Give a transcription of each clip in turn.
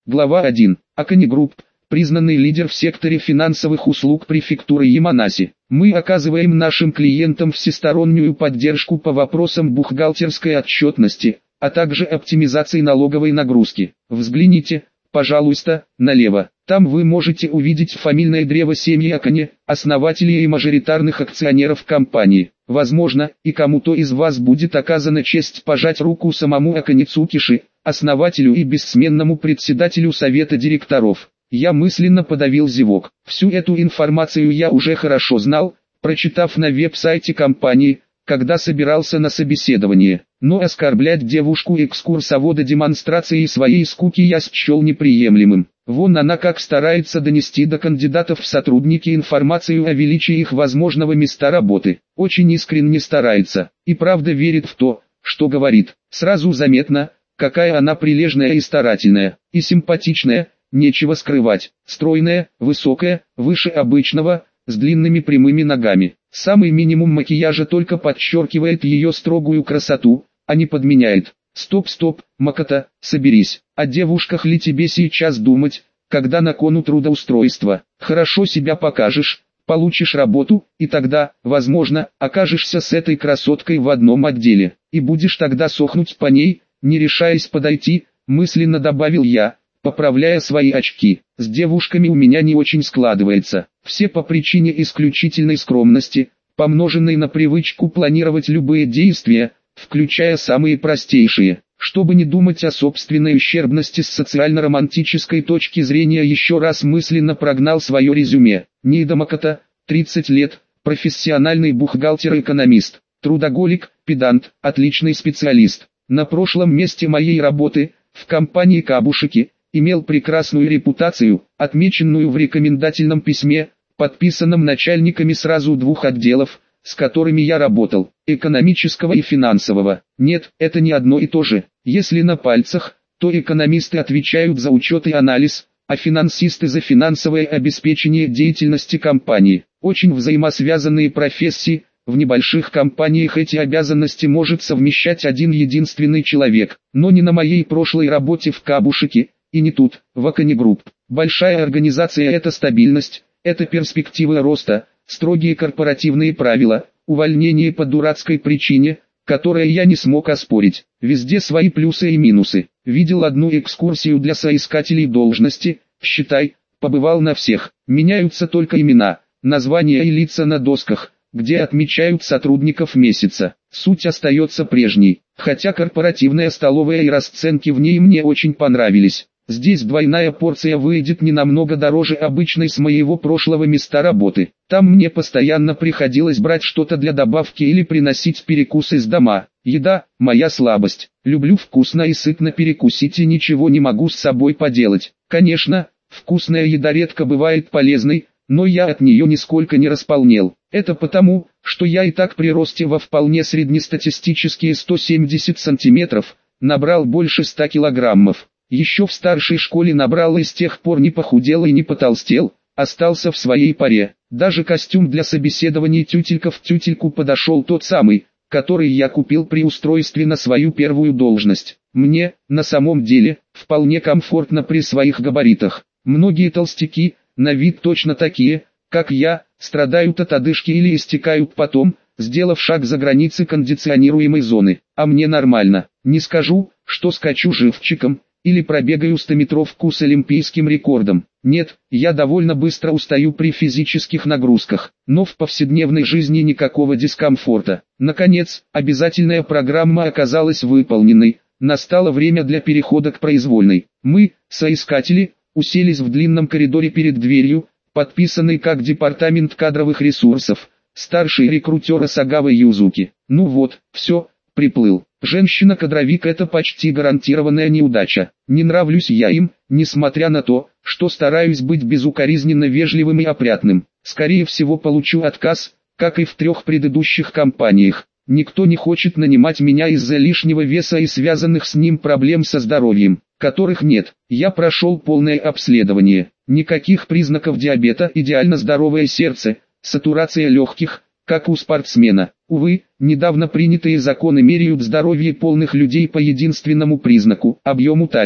Глава 1. Акани Групп, признанный лидер в секторе финансовых услуг префектуры Яманаси. Мы оказываем нашим клиентам всестороннюю поддержку по вопросам бухгалтерской отчетности, а также оптимизации налоговой нагрузки. Взгляните, пожалуйста, налево. Там вы можете увидеть фамильное древо семьи Акани, основателей и мажоритарных акционеров компании. Возможно, и кому-то из вас будет оказана честь пожать руку самому Акани Цукиши, основателю и бессменному председателю совета директоров. Я мысленно подавил зевок. Всю эту информацию я уже хорошо знал, прочитав на веб-сайте компании, когда собирался на собеседование. Но оскорблять девушку-экскурсовода демонстрацией своей скуки я счел неприемлемым. Вон она как старается донести до кандидатов в сотрудники информацию о величии их возможного места работы. Очень искренне старается, и правда верит в то, что говорит. Сразу заметно, какая она прилежная и старательная, и симпатичная, нечего скрывать. Стройная, высокая, выше обычного, с длинными прямыми ногами. Самый минимум макияжа только подчеркивает ее строгую красоту, а не подменяет. Стоп, Макото, соберись. О девушках ли тебе сейчас думать, когда на кону трудоустройства? Хорошо себя покажешь, получишь работу, и тогда, возможно, окажешься с этой красоткой в одном отделе. И будешь тогда сохнуть по ней, не решаясь подойти, мысленно добавил я, поправляя свои очки. С девушками у меня не очень складывается. Все по причине исключительной скромности, помноженной на привычку планировать любые действия, включая самые простейшие. Чтобы не думать о собственной ущербности с социально-романтической точки зрения, еще раз мысленно прогнал свое резюме. Нида Макото, 30 лет, профессиональный бухгалтер-экономист, трудоголик, педант, отличный специалист. На прошлом месте моей работы, в компании Кабушики, имел прекрасную репутацию, отмеченную в рекомендательном письме, подписанном начальниками сразу двух отделов, с которыми я работал, экономического и финансового. Нет, это не одно и то же. Если на пальцах, то экономисты отвечают за учет и анализ, а финансисты за финансовое обеспечение деятельности компании. Очень взаимосвязанные профессии. В небольших компаниях эти обязанности может совмещать один единственный человек, но не на моей прошлой работе в Кабушике, и не тут, в Акани Групп. Большая организация – это стабильность, это перспективы роста, строгие корпоративные правила, увольнение по дурацкой причине, которое я не смог оспорить. Везде свои плюсы и минусы. Видел одну экскурсию для соискателей должности, считай, побывал на всех. Меняются только имена, названия и лица на досках, где отмечают сотрудников месяца. Суть остается прежней, хотя корпоративная столовая и расценки в ней мне очень понравились. Здесь двойная порция выйдет не намного дороже обычной с моего прошлого места работы. Там мне постоянно приходилось брать что-то для добавки или приносить перекус из дома. Еда – моя слабость. Люблю вкусно и сытно перекусить и ничего не могу с собой поделать. Конечно, вкусная еда редко бывает полезной, но я от нее нисколько не располнел. Это потому, что я и так при росте во вполне среднестатистические 170 сантиметров, набрал больше 100 килограммов. Еще в старшей школе набрал и с тех пор не похудел и не потолстел, остался в своей паре. Даже костюм для собеседований тютелька в тютельку подошел тот самый, который я купил при устройстве на свою первую должность. Мне, на самом деле, вполне комфортно при своих габаритах. Многие толстяки, на вид точно такие, как я, страдают от одышки или истекают потом, сделав шаг за границы кондиционируемой зоны. А мне нормально. Не скажу, что скачу живчиком, или пробегаю 100-метровку с олимпийским рекордом. Нет, я довольно быстро устаю при физических нагрузках, но в повседневной жизни никакого дискомфорта. Наконец, обязательная программа оказалась выполненной, настало время для перехода к произвольной. Мы, соискатели, уселись в длинном коридоре перед дверью, подписанной как департамент кадровых ресурсов, старший рекрутер Асагава Юзуки. Ну вот, все, приплыл. Женщина-кадровик – это почти гарантированная неудача. Не нравлюсь я им, несмотря на то, что стараюсь быть безукоризненно вежливым и опрятным. Скорее всего получу отказ, как и в 3 предыдущих компаниях. Никто не хочет нанимать меня из-за лишнего веса и связанных с ним проблем со здоровьем, которых нет. Я прошел полное обследование. Никаких признаков диабета, идеально здоровое сердце, сатурация легких, как у спортсмена. Увы, недавно принятые законы меряют здоровье полных людей по единственному признаку – объему талии.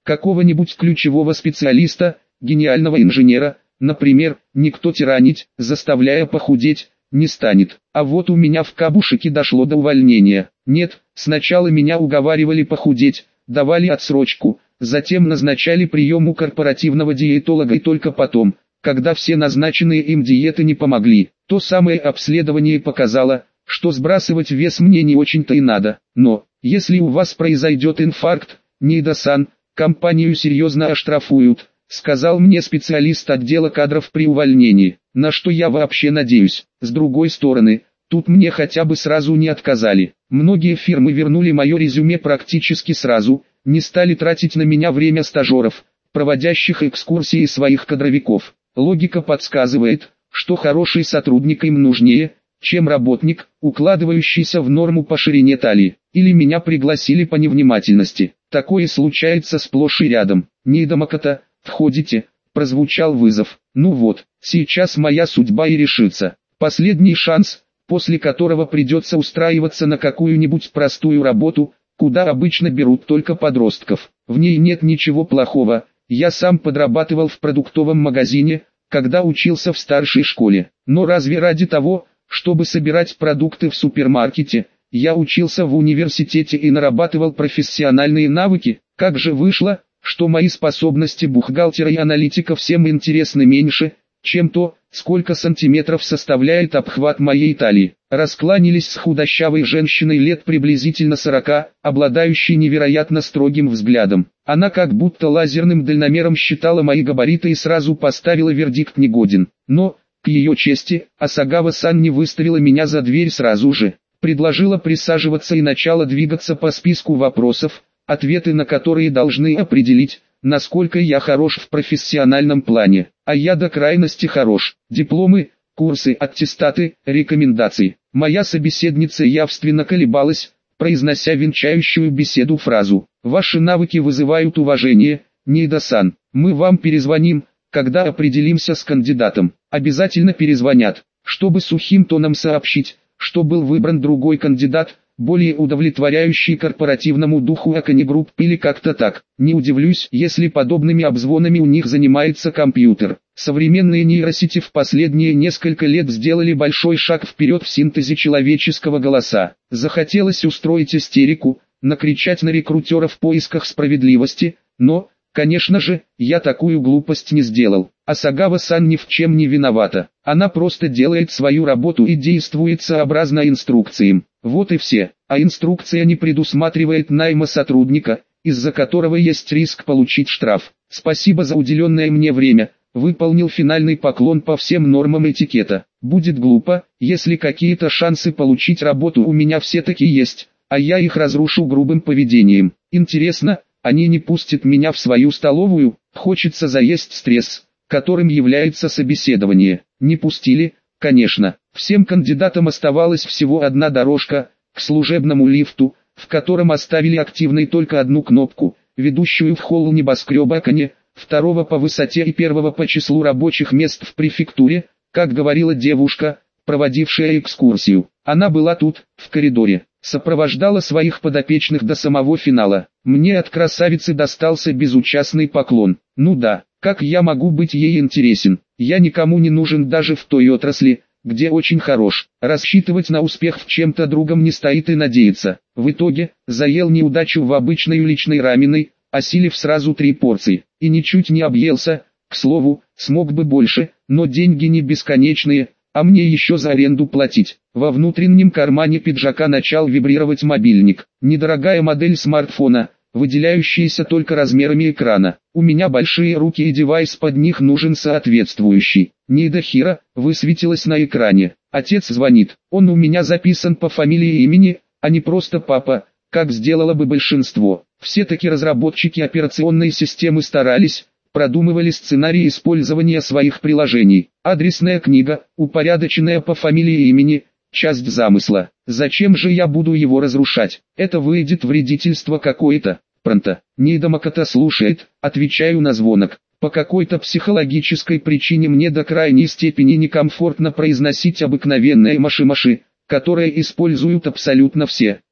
какого-нибудь ключевого специалиста, гениального инженера, например, никто тиранить, заставляя похудеть, не станет. А вот у меня в Кабушеке дошло до увольнения. Нет, сначала меня уговаривали похудеть, давали отсрочку, затем назначали прием у корпоративного диетолога и только потом, когда все назначенные им диеты не помогли, то самое обследование показало, что сбрасывать вес мне не очень-то и надо. Но, если у вас произойдет инфаркт, Нида-сан, компанию серьезно оштрафуют, сказал мне специалист отдела кадров при увольнении, на что я вообще надеюсь. С другой стороны, тут мне хотя бы сразу не отказали. Многие фирмы вернули мое резюме практически сразу, не стали тратить на меня время стажеров, проводящих экскурсии своих кадровиков. Логика подсказывает, что хороший сотрудник им нужнее, чем работник, укладывающийся в норму по ширине талии. Или меня пригласили по невнимательности. Такое случается сплошь и рядом. Нида Макото, входите, прозвучал вызов. Ну вот, сейчас моя судьба и решится. Последний шанс, после которого придется устраиваться на какую-нибудь простую работу, куда обычно берут только подростков. В ней нет ничего плохого. Я сам подрабатывал в продуктовом магазине, когда учился в старшей школе. Но разве ради того, чтобы собирать продукты в супермаркете, я учился в университете и нарабатывал профессиональные навыки? Как же вышло, что мои способности бухгалтера и аналитика всем интересны меньше, чем то, сколько сантиметров составляет обхват моей талии. Раскланялись с худощавой женщиной лет приблизительно 40, обладающей невероятно строгим взглядом. Она как будто лазерным дальномером считала мои габариты и сразу поставила вердикт негоден. Но, к ее чести, Асагава-сан не выставила меня за дверь сразу же. Предложила присаживаться и начала двигаться по списку вопросов, ответы на которые должны определить, насколько я хорош в профессиональном плане. А я до крайности хорош. Дипломы, курсы, аттестаты, рекомендации. Моя собеседница явственно колебалась, произнося венчающую беседу фразу. Ваши навыки вызывают уважение, Нида-сан. Мы вам перезвоним, когда определимся с кандидатом. Обязательно перезвонят, чтобы сухим тоном сообщить, что был выбран другой кандидат, более удовлетворяющий корпоративному духу Акони Групп или как-то так. Не удивлюсь, если подобными обзвонами у них занимается компьютер. Современные нейросети в последние несколько лет сделали большой шаг вперед в синтезе человеческого голоса. Захотелось устроить истерику, накричать на рекрутера в поисках справедливости, но, конечно же, я такую глупость не сделал. Асагава-сан ни в чем не виновата. Она просто делает свою работу и действует сообразно инструкциям. Вот и все. А инструкция не предусматривает найма сотрудника, из-за которого есть риск получить штраф. Спасибо за уделенное мне время. Выполнил финальный поклон по всем нормам этикета. Будет глупо, если какие-то шансы получить работу у меня все-таки есть, а я их разрушу грубым поведением. Интересно, они не пустят меня в свою столовую? Хочется заесть стресс, которым является собеседование. Не пустили, конечно. Всем кандидатам оставалась всего одна дорожка, к служебному лифту, в котором оставили активной только одну кнопку, ведущую в холл небоскреба Акони, второго по высоте и первого по числу рабочих мест в префектуре, как говорила девушка, проводившая экскурсию. Она была тут, в коридоре, сопровождала своих подопечных до самого финала. Мне от красавицы достался безучастный поклон. Ну да, как я могу быть ей интересен? Я никому не нужен даже в той отрасли, где очень хорош. Рассчитывать на успех в чем-то другом не стоит и надеяться. В итоге, заел неудачу в обычной уличной раменной, осилив сразу 3 порции. И ничуть не объелся, к слову, смог бы больше, но деньги не бесконечные, а мне еще за аренду платить. Во внутреннем кармане пиджака начал вибрировать мобильник. Недорогая модель смартфона, выделяющаяся только размерами экрана. У меня большие руки и девайс под них нужен соответствующий. Нида Хира высветилась на экране. Отец звонит. Он у меня записан по фамилии и имени, а не просто папа, как сделало бы большинство. Все-таки разработчики операционной системы старались, продумывали сценарий использования своих приложений. Адресная книга, упорядоченная по фамилии и имени, часть замысла. Зачем же я буду его разрушать? Это выйдет вредительство какое-то. Пронто. Нида Макото слушает, отвечаю на звонок. По какой-то психологической причине мне до крайней степени некомфортно произносить обыкновенное маши-маши, которое используют абсолютно все.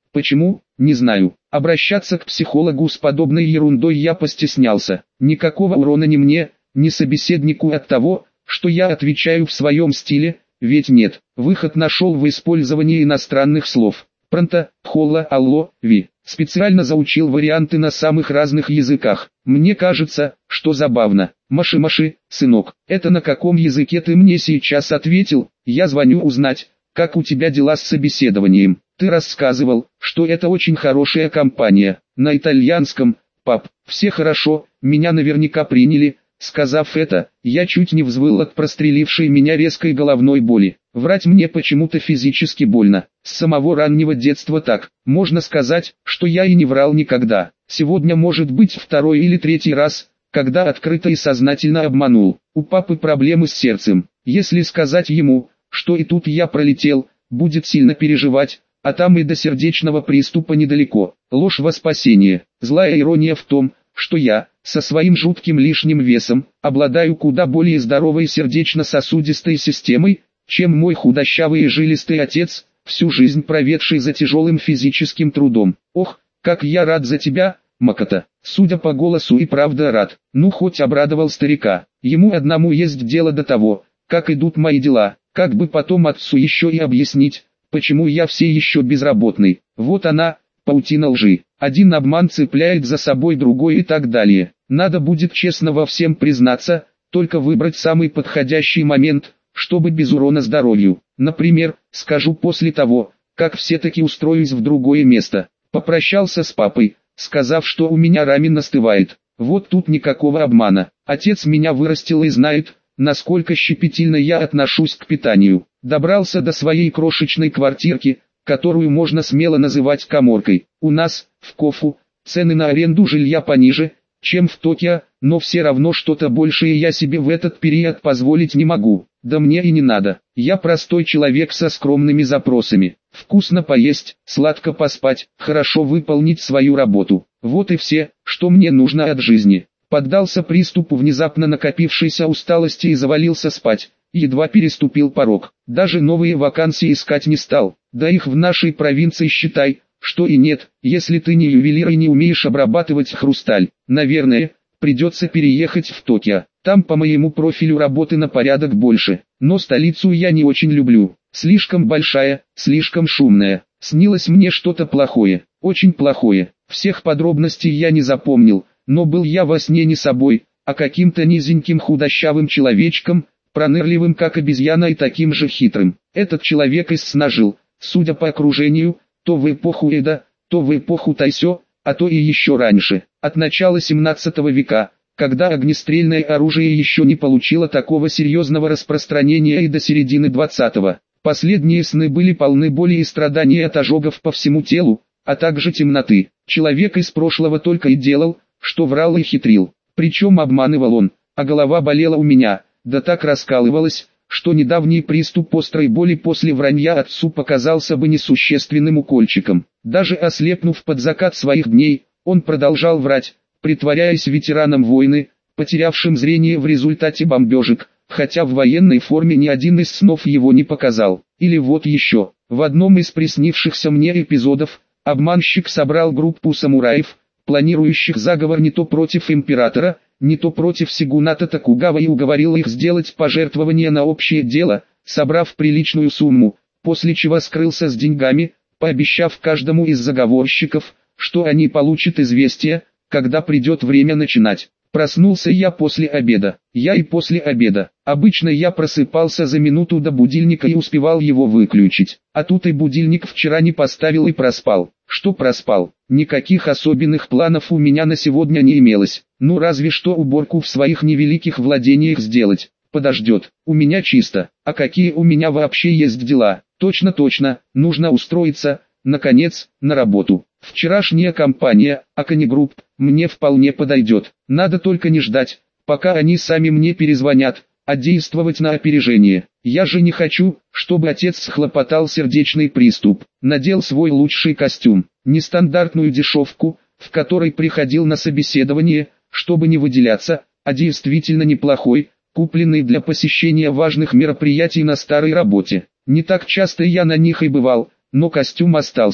Почему? Не знаю. Обращаться к психологу с подобной ерундой я постеснялся. Никакого урона ни мне, ни собеседнику от того, что я отвечаю в своем стиле, ведь нет. Выход нашел в использовании иностранных слов. Пронто, холла, алло, ви. Специально заучил варианты на самых разных языках. Мне кажется, что забавно. Маши-маши, сынок, это на каком языке ты мне сейчас ответил? Я звоню узнать, как у тебя дела с собеседованием. Ты рассказывал, что это очень хорошая компания. На итальянском, пап, все хорошо, меня наверняка приняли. Сказав это, я чуть не взвыл от прострелившей меня резкой головной боли. Врать мне почему-то физически больно. С самого раннего детства так. Можно сказать, что я и не врал никогда. Сегодня может быть второй или третий раз, когда открыто и сознательно обманул. У папы проблемы с сердцем. Если сказать ему, что и тут я пролетел, будет сильно переживать, а там и до сердечного приступа недалеко. Ложь во спасение. Злая ирония в том, что я, со своим жутким лишним весом, обладаю куда более здоровой сердечно-сосудистой системой, чем мой худощавый и жилистый отец, всю жизнь проведший за тяжелым физическим трудом. Ох, как я рад за тебя, Макота. Судя по голосу и правда рад. Ну хоть обрадовал старика. Ему одному есть дело до того, как идут мои дела, как бы потом отцу еще и объяснить, почему я все еще безработный. Вот она, паутина лжи. Один обман цепляет за собой другой и так далее. Надо будет честно во всем признаться, только выбрать самый подходящий момент, чтобы без урона здоровью. Например, скажу после того, как все-таки устроюсь в другое место. Попрощался с папой, сказав, что у меня рамен остывает. Вот тут никакого обмана. Отец меня вырастил и знает, насколько щепетильно я отношусь к питанию. Добрался до своей крошечной квартирки, которую можно смело называть каморкой. У нас, в Кофу, цены на аренду жилья пониже, чем в Токио, но все равно что-то большее я себе в этот период позволить не могу. Да мне и не надо. Я простой человек со скромными запросами. Вкусно поесть, сладко поспать, хорошо выполнить свою работу. Вот и все, что мне нужно от жизни. Поддался приступу внезапно накопившейся усталости и завалился спать. Едва переступил порог. Даже новые вакансии искать не стал. Да их в нашей провинции считай, что и нет, если ты не ювелир и не умеешь обрабатывать хрусталь. Наверное, придется переехать в Токио. Там по моему профилю работы на порядок больше. Но столицу я не очень люблю. Слишком большая, слишком шумная. Снилось мне что-то плохое, очень плохое. Всех подробностей я не запомнил, но был я во сне не собой, а каким-то низеньким худощавым человечком, пронырливым как обезьяна и таким же хитрым. Этот человек из сна жил, судя по окружению, то в эпоху Эда, то в эпоху Тайсё, а то и еще раньше, от начала 17 века, когда огнестрельное оружие еще не получило такого серьезного распространения, и до середины 20-го. Последние сны были полны боли и страданий от ожогов по всему телу, а также темноты. Человек из прошлого только и делал, что врал и хитрил. Причем обманывал он, а голова болела у меня, да так раскалывалась, что недавний приступ острой боли после вранья отцу показался бы несущественным укольчиком. Даже ослепнув под закат своих дней, он продолжал врать, притворяясь ветераном войны, потерявшим зрение в результате бомбежек, хотя в военной форме ни один из снов его не показал. Или вот еще, в одном из приснившихся мне эпизодов, обманщик собрал группу самураев, планирующих заговор не то против императора, не то против сигуната Токугава, и уговорил их сделать пожертвование на общее дело, собрав приличную сумму, после чего скрылся с деньгами, пообещав каждому из заговорщиков, что они получат известие, когда придет время начинать. Проснулся я после обеда. Я и после обеда. Обычно я просыпался за минуту до будильника и успевал его выключить. А тут и будильник вчера не поставил и проспал. Что проспал? Никаких особенных планов у меня на сегодня не имелось. Ну разве что уборку в своих невеликих владениях сделать. Подождет. У меня чисто. А какие у меня вообще есть дела? Точно, нужно устроиться, наконец, на работу. Вчерашняя компания, Акани Групп, мне вполне подойдет. Надо только не ждать, пока они сами мне перезвонят, а действовать на опережение. Я же не хочу, чтобы отец схлопотал сердечный приступ. Надел свой лучший костюм, нестандартную дешевку, в которой приходил на собеседование, чтобы не выделяться, а действительно неплохой, купленный для посещения важных мероприятий на старой работе. Не так часто я на них и бывал, но костюм остался.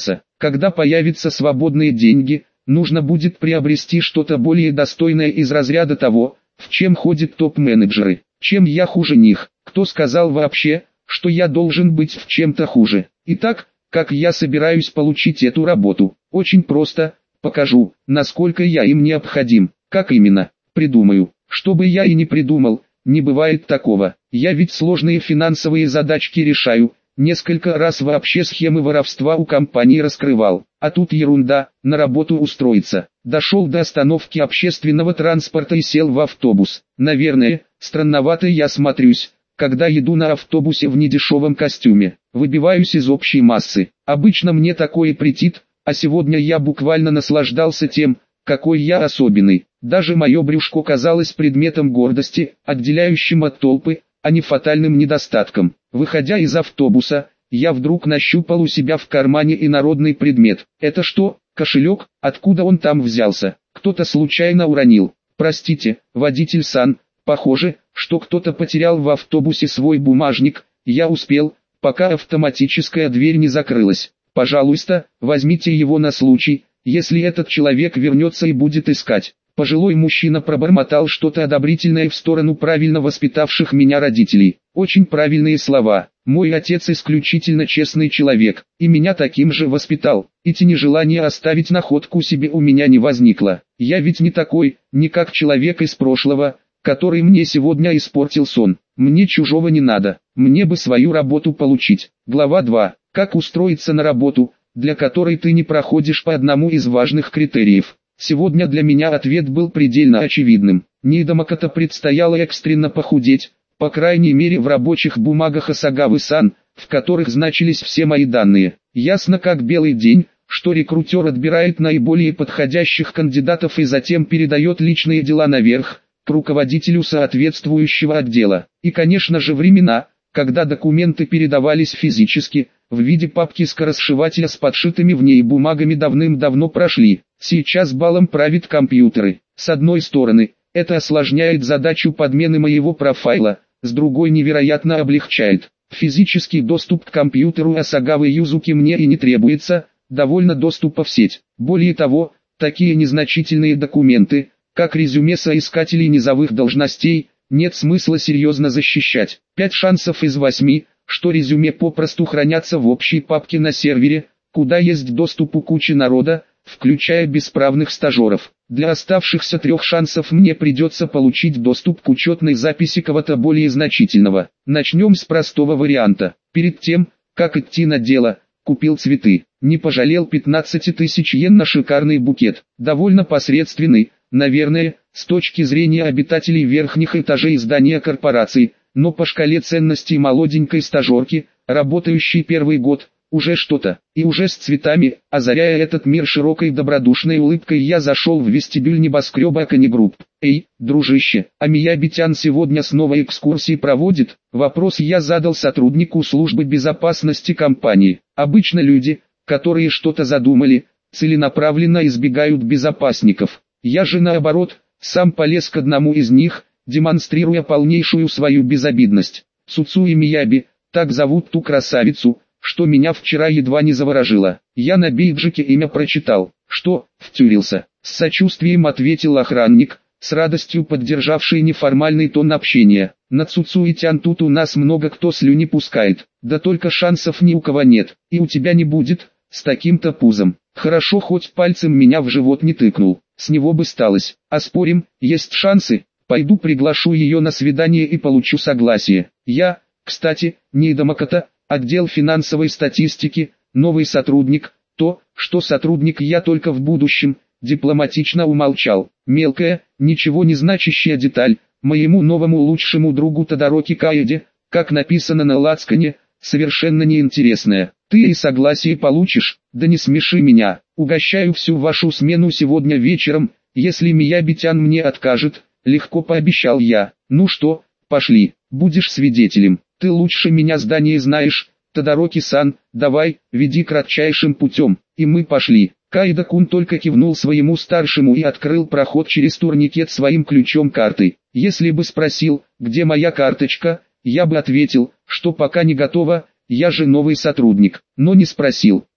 Когда появятся свободные деньги, нужно будет приобрести что-то более достойное из разряда того, в чем ходят топ-менеджеры. Чем я хуже них? Кто сказал вообще, что я должен быть в чем-то хуже? Итак, как я собираюсь получить эту работу? Очень просто, покажу, насколько я им необходим. Как именно? Придумаю. Что бы я и не придумал, не бывает такого. Я ведь сложные финансовые задачки решаю. Несколько раз вообще схемы воровства у компании раскрывал. А тут ерунда, на работу устроиться. Дошел до остановки общественного транспорта и сел в автобус. Наверное, странновато я смотрюсь, когда еду на автобусе в недешевом костюме. Выбиваюсь из общей массы. Обычно мне такое претит, а сегодня я буквально наслаждался тем, какой я особенный. Даже мое брюшко казалось предметом гордости, отделяющим от толпы, а не фатальным недостатком. Выходя из автобуса, я вдруг нащупал у себя в кармане инородный предмет. Это что, кошелек? Откуда он там взялся? Кто-то случайно уронил. Простите, водитель Сан, похоже, что кто-то потерял в автобусе свой бумажник. Я успел, пока автоматическая дверь не закрылась. Пожалуйста, возьмите его на случай, если этот человек вернется и будет искать. Пожилой мужчина пробормотал что-то одобрительное в сторону правильно воспитавших меня родителей. Очень правильные слова. Мой отец исключительно честный человек, и меня таким же воспитал. И тени желания оставить находку себе у меня не возникло. Я ведь не такой, не как человек из прошлого, который мне сегодня испортил сон. Мне чужого не надо, мне бы свою работу получить. Глава 2. Как устроиться на работу, для которой ты не проходишь по одному из важных критериев. Сегодня для меня ответ был предельно очевидным. Нейдамаката предстояло экстренно похудеть, по крайней мере в рабочих бумагах Асагавы-сан, в которых значились все мои данные. Ясно как белый день, что рекрутер отбирает наиболее подходящих кандидатов и затем передает личные дела наверх, к руководителю соответствующего отдела. И конечно же времена, когда документы передавались физически, в виде папки-скоросшивателя с подшитыми в ней бумагами давным-давно прошли. Сейчас балом правят компьютеры. С одной стороны, это осложняет задачу подмены моего профайла, с другой невероятно облегчает. Физический доступ к компьютеру Асагавы Юзуки мне и не требуется, довольно доступа в сеть. Более того, такие незначительные документы, как резюме соискателей низовых должностей, нет смысла серьезно защищать. 5 шансов из 8, что резюме попросту хранятся в общей папке на сервере, куда есть доступ у кучи народа, включая бесправных стажеров. Для оставшихся 3 шансов мне придется получить доступ к учетной записи кого-то более значительного. Начнем с простого варианта. Перед тем, как идти на дело, купил цветы. Не пожалел 15 тысяч йен на шикарный букет. Довольно посредственный, наверное, с точки зрения обитателей верхних этажей здания корпорации, но по шкале ценностей молоденькой стажерки, работающей первый год, уже что-то. И уже с цветами, озаряя этот мир широкой добродушной улыбкой, я зашел в вестибюль небоскреба Акани Групп. «Эй, дружище, а Миябитян сегодня снова экскурсии проводит?» Вопрос я задал сотруднику службы безопасности компании. Обычно люди, которые что-то задумали, целенаправленно избегают безопасников. Я же наоборот, сам полез к одному из них, демонстрируя полнейшую свою безобидность. Цуцуи Мияби, так зовут ту красавицу, что меня вчера едва не заворожило. Я на бейджике имя прочитал. Что, втюрился? С сочувствием ответил охранник, с радостью поддержавший неформальный тон общения. На Цуцуи-тян тут у нас много кто слюни пускает, да только шансов ни у кого нет, и у тебя не будет, с таким-то пузом. Хорошо хоть пальцем меня в живот не тыкнул, с него бы сталось. А спорим, есть шансы? Пойду приглашу ее на свидание и получу согласие. Я, кстати, Нейдамаката, отдел финансовой статистики, новый сотрудник. То, что сотрудник я только в будущем, дипломатично умолчал. Мелкая, ничего не значащая деталь, моему новому лучшему другу Тодороки Каэде, как написано на лацкане, совершенно неинтересная. Ты и согласие получишь, да не смеши меня. Угощаю всю вашу смену сегодня вечером, если Миябитян мне откажет, легко пообещал я. Ну что, пошли, будешь свидетелем. Ты лучше меня здание знаешь, Тодороки-сан, давай, веди кратчайшим путем. И мы пошли. Каэда-кун только кивнул своему старшему и открыл проход через турникет своим ключом-картой. Если бы спросил, где моя карточка, я бы ответил, что пока не готова, я же новый сотрудник. Но не спросил,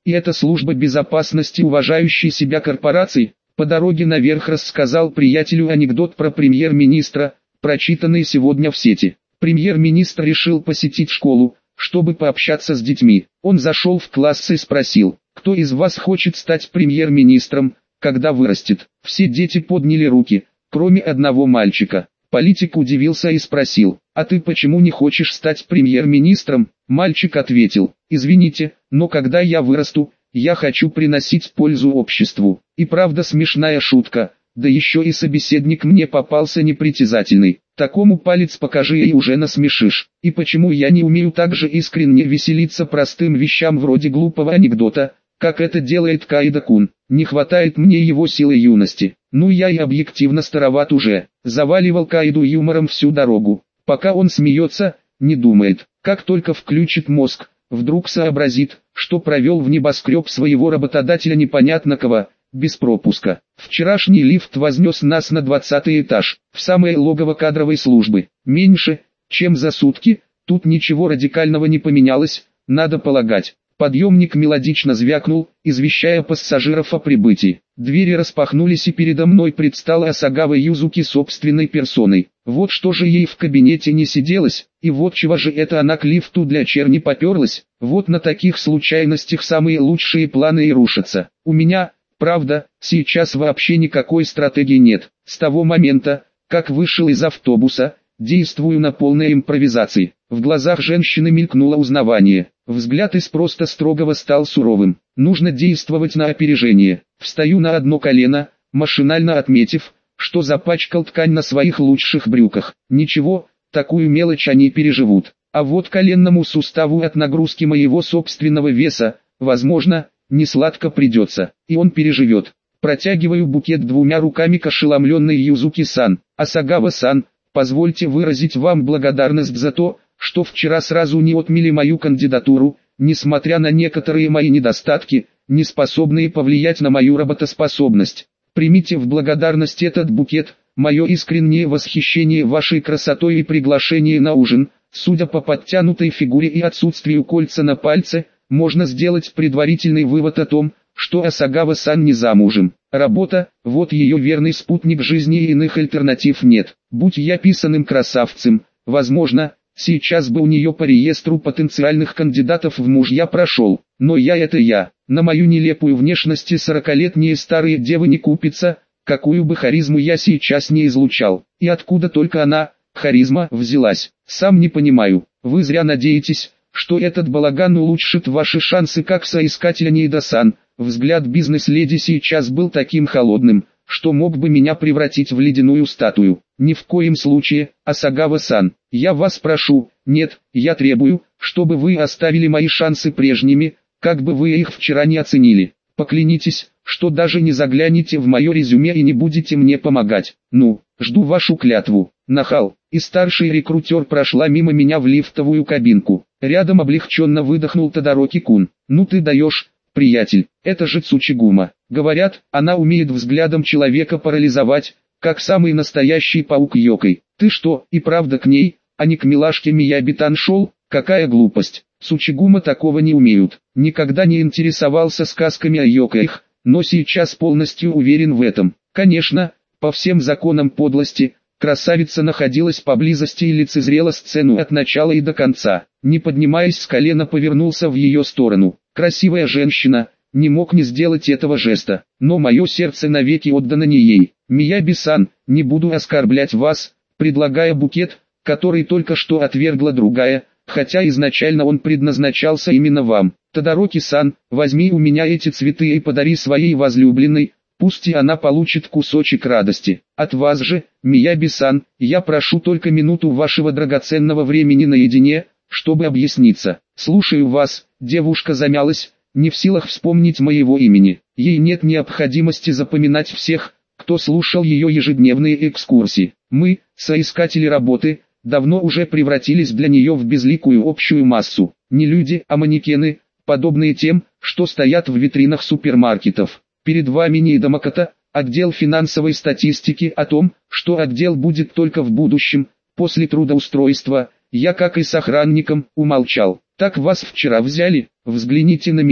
И это служба безопасности уважающей себя корпорации. По дороге наверх рассказал приятелю анекдот про премьер-министра, прочитанный сегодня в сети. Премьер-министр решил посетить школу, чтобы пообщаться с детьми. Он зашел в класс и спросил: кто из вас хочет стать премьер-министром, когда вырастет? Все дети подняли руки, кроме одного мальчика. Политик удивился и спросил: а ты почему не хочешь стать премьер-министром? Мальчик ответил: извините, но когда я вырасту, я хочу приносить пользу обществу. И правда смешная шутка, да еще и собеседник мне попался непритязательный. Такому палец покажи и уже насмешишь. И почему я не умею так же искренне веселиться простым вещам вроде глупого анекдота, как это делает Каида-кун? Не хватает мне его силы юности. Ну я и объективно староват уже. Заваливал Каиду юмором всю дорогу. Пока он смеется, не думает. Как только включит мозг, вдруг сообразит, что провел в небоскреб своего работодателя непонятно кого, без пропуска. Вчерашний лифт вознес нас на 20-й этаж, в самое логово кадровой службы. Меньше, чем за сутки, тут ничего радикального не поменялось, надо полагать. Подъемник мелодично звякнул, извещая пассажиров о прибытии. Двери распахнулись и передо мной предстала Асагава Юзуки собственной персоной. Вот что же ей в кабинете не сиделось, и вот чего же это она к лифту для черни поперлась. Вот на таких случайностях самые лучшие планы и рушатся. У меня, правда, сейчас вообще никакой стратегии нет. С того момента, как вышел из автобуса, действую на полной импровизации. В глазах женщины мелькнуло узнавание. Взгляд из просто строгого стал суровым. Нужно действовать на опережение. Встаю на одно колено, машинально отметив, что запачкал ткань на своих лучших брюках. Ничего, такую мелочь они переживут. А вот коленному суставу от нагрузки моего собственного веса, возможно, несладко придется. И он переживет. Протягиваю букет двумя руками к ошеломленной Юзуки-сан. Асагава-сан, позвольте выразить вам благодарность за то, что вчера сразу не отмели мою кандидатуру, несмотря на некоторые мои недостатки, не способные повлиять на мою работоспособность. Примите в благодарность этот букет, мое искреннее восхищение вашей красотой и приглашение на ужин. Судя по подтянутой фигуре и отсутствию кольца на пальце, можно сделать предварительный вывод о том, что Асагава-сан не замужем. Работа – вот ее верный спутник жизни, и иных альтернатив нет. Будь я писаным красавцем, возможно, сейчас бы у нее по реестру потенциальных кандидатов в мужья прошел. Но я это я. На мою нелепую внешность 40-летние старые девы не купятся, какую бы харизму я сейчас не излучал. И откуда только она, харизма, взялась, сам не понимаю. Вы зря надеетесь, что этот балаган улучшит ваши шансы как соискателя Ниида-сан. Взгляд бизнес-леди сейчас был таким холодным, что мог бы меня превратить в ледяную статую. Ни в коем случае, Асагава-сан, я вас прошу, нет, я требую, чтобы вы оставили мои шансы прежними, как бы вы их вчера не оценили. Поклянитесь, что даже не заглянете в мое резюме и не будете мне помогать. Ну, жду вашу клятву. Нахал. И старший рекрутер прошла мимо меня в лифтовую кабинку. Рядом облегченно выдохнул Тодороки-кун. Ну ты даешь, приятель, это же Цучигума. Говорят, она умеет взглядом человека парализовать, как самый настоящий паук Йокой. Ты что, и правда к ней, а не к милашке Миябитан шел? Какая глупость. Цучигума такого не умеют. Никогда не интересовался сказками о Йокаях, но сейчас полностью уверен в этом. Конечно, по всем законам подлости, красавица находилась поблизости и лицезрела сцену от начала и до конца. Не поднимаясь с колена, повернулся в ее сторону. Красивая женщина, не мог не сделать этого жеста, но мое сердце навеки отдано не ей. Мияби-сан, не буду оскорблять вас, предлагая букет, который только что отвергла другая, хотя изначально он предназначался именно вам. Тодороки-сан, возьми у меня эти цветы и подари своей возлюбленной, пусть и она получит кусочек радости. От вас же, Мияби-сан, я прошу только минуту вашего драгоценного времени наедине, чтобы объясниться. Слушаю вас. Девушка замялась, не в силах вспомнить моего имени. Ей нет необходимости запоминать всех, кто слушал ее ежедневные экскурсии. Мы, соискатели работы, давно уже превратились для нее в безликую общую массу. Не люди, а манекены, подобные тем, что стоят в витринах супермаркетов. Перед вами Ниида Макото, отдел финансовой статистики. О том, что отдел будет только в будущем, после трудоустройства, я, как и с охранником, умолчал. Так вас вчера взяли, взгляните на меня.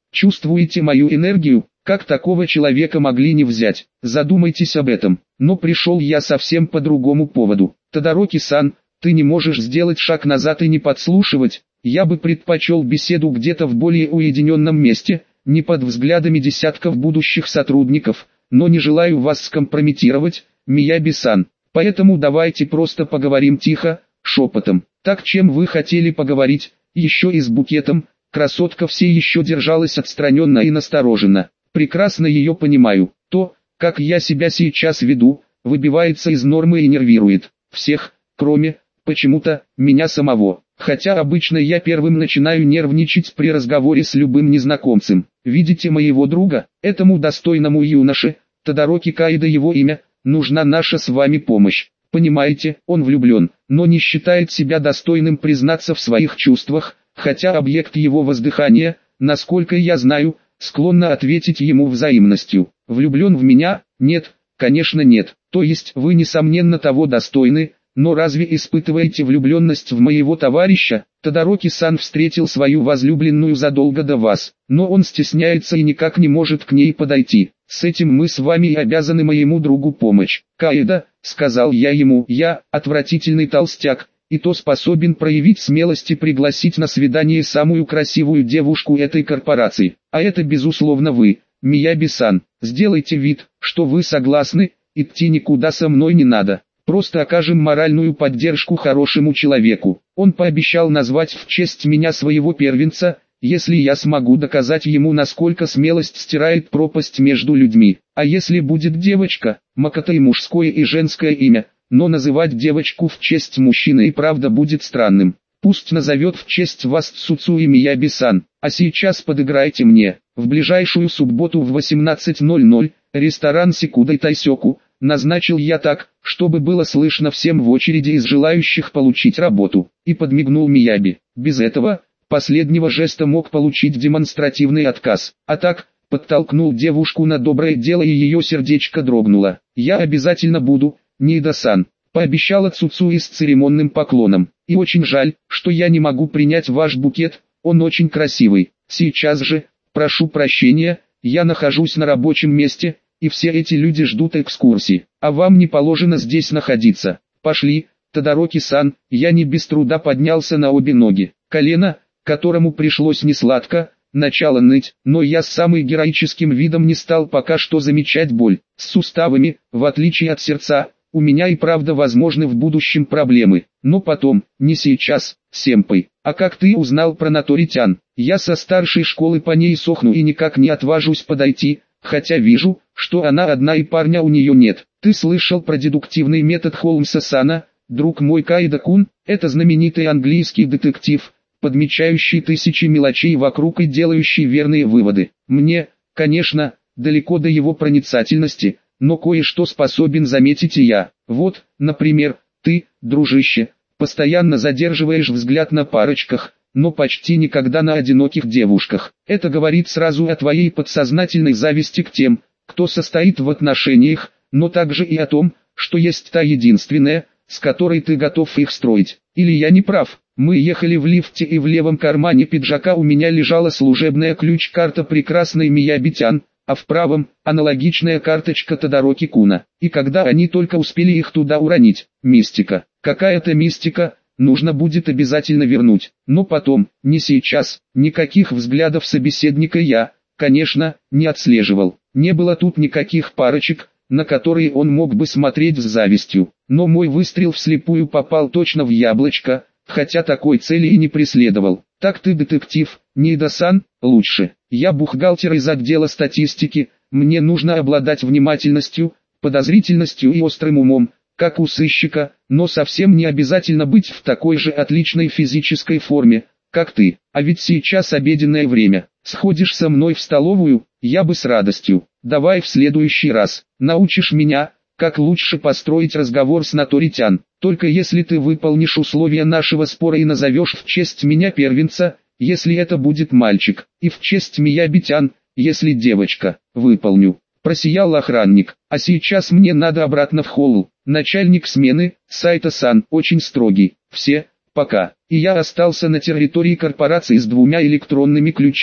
Чувствуете мою энергию? Как такого человека могли не взять? Задумайтесь об этом. Но пришел я совсем по другому поводу. Тодороки-сан, ты не можешь сделать шаг назад и не подслушивать. Я бы предпочел беседу где-то в более уединенном месте, не под взглядами десятков будущих сотрудников, но не желаю вас скомпрометировать, Мияби-сан. Поэтому давайте просто поговорим тихо, шепотом. Так, чем вы хотели поговорить, еще и с букетом. Красотка все еще держалась отстраненно и настороженно. Прекрасно ее понимаю. То, как я себя сейчас веду, выбивается из нормы и нервирует всех, кроме, почему-то, меня самого. Хотя обычно я первым начинаю нервничать при разговоре с любым незнакомцем. Видите моего друга, этому достойному юноше, Тодороки Каида его имя, нужна наша с вами помощь. Понимаете, он влюблен, но не считает себя достойным признаться в своих чувствах, хотя объект его воздыхания, насколько я знаю, склонна ответить ему взаимностью. Влюблен в меня? Нет, конечно нет. То есть вы несомненно того достойны, но разве испытываете влюбленность в моего товарища? Тодороки-сан встретил свою возлюбленную задолго до вас, но он стесняется и никак не может к ней подойти. С этим мы с вами и обязаны моему другу помочь. Каида, сказал я ему, я, отвратительный толстяк, и то способен проявить смелость и пригласить на свидание самую красивую девушку этой корпорации. А это безусловно вы, Мияби-сан. Сделайте вид, что вы согласны, идти никуда со мной не надо. Просто окажем моральную поддержку хорошему человеку. Он пообещал назвать в честь меня своего первенца, если я смогу доказать ему, насколько смелость стирает пропасть между людьми. А если будет девочка, Макото и мужское и женское имя, но называть девочку в честь мужчины и правда будет странным. Пусть назовет в честь вас Цуцуи Мияби-сан. А сейчас подыграйте мне. В ближайшую субботу в 18:00, ресторан Секуда Тайсёку, назначил я так, чтобы было слышно всем в очереди из желающих получить работу. И подмигнул Мияби. Без этого, последнего жеста мог получить демонстративный отказ. А так, подтолкнул девушку на доброе дело и ее сердечко дрогнуло. Я обязательно буду, Ниида-сан, пообещала Цуцуи с церемонным поклоном. И очень жаль, что я не могу принять ваш букет, он очень красивый. Сейчас же, прошу прощения, я нахожусь на рабочем месте, и все эти люди ждут экскурсии, а вам не положено здесь находиться. Пошли, Тодороки-сан. Я не без труда поднялся на обе ноги. Колено, которому пришлось несладко, начало ныть, но я с самым героическим видом не стал пока что замечать боль. С суставами, в отличие от сердца, у меня и правда возможны в будущем проблемы, но потом, не сейчас, сэмпай. А как ты узнал про Наторитян? Я со старшей школы по ней сохну и никак не отважусь подойти, хотя вижу, что она одна и парня у нее нет. Ты слышал про дедуктивный метод Холмса-сана, друг мой Каида-кун? Это знаменитый английский детектив, подмечающий тысячи мелочей вокруг и делающий верные выводы. Мне, конечно, далеко до его проницательности, но кое-что способен заметить и я. Вот, например, ты, дружище, постоянно задерживаешь взгляд на парочках, но почти никогда на одиноких девушках. Это говорит сразу о твоей подсознательной зависти к тем, кто состоит в отношениях, но также и о том, что есть та единственная, с которой ты готов их строить. Или я не прав? Мы ехали в лифте, и в левом кармане пиджака у меня лежала служебная ключ-карта прекрасной Мияби-тян, а в правом – аналогичная карточка Тодороки-куна. И когда они только успели их туда уронить, мистика. Какая-то мистика, нужно будет обязательно вернуть. Но потом, не сейчас, никаких взглядов собеседника я, конечно, не отслеживал. Не было тут никаких парочек, на которые он мог бы смотреть с завистью. Но мой выстрел вслепую попал точно в яблочко, хотя такой цели и не преследовал. Так ты детектив, Ниида-сан, лучше. Я бухгалтер из отдела статистики, мне нужно обладать внимательностью, подозрительностью и острым умом, как у сыщика, но совсем не обязательно быть в такой же отличной физической форме, как ты. А ведь сейчас обеденное время. Сходишь со мной в столовую? Я бы с радостью. Давай в следующий раз. Научишь меня, как лучше построить разговор с Наторитян. Только если ты выполнишь условия нашего спора и назовешь в честь меня первенца, если это будет мальчик, и в честь Мияби-тян, если девочка. Выполню. Просиял охранник. А сейчас мне надо обратно в холл. Начальник смены, Сайта-сан, очень строгий. Все, пока. И я остался на территории корпорации с 2 электронными ключами.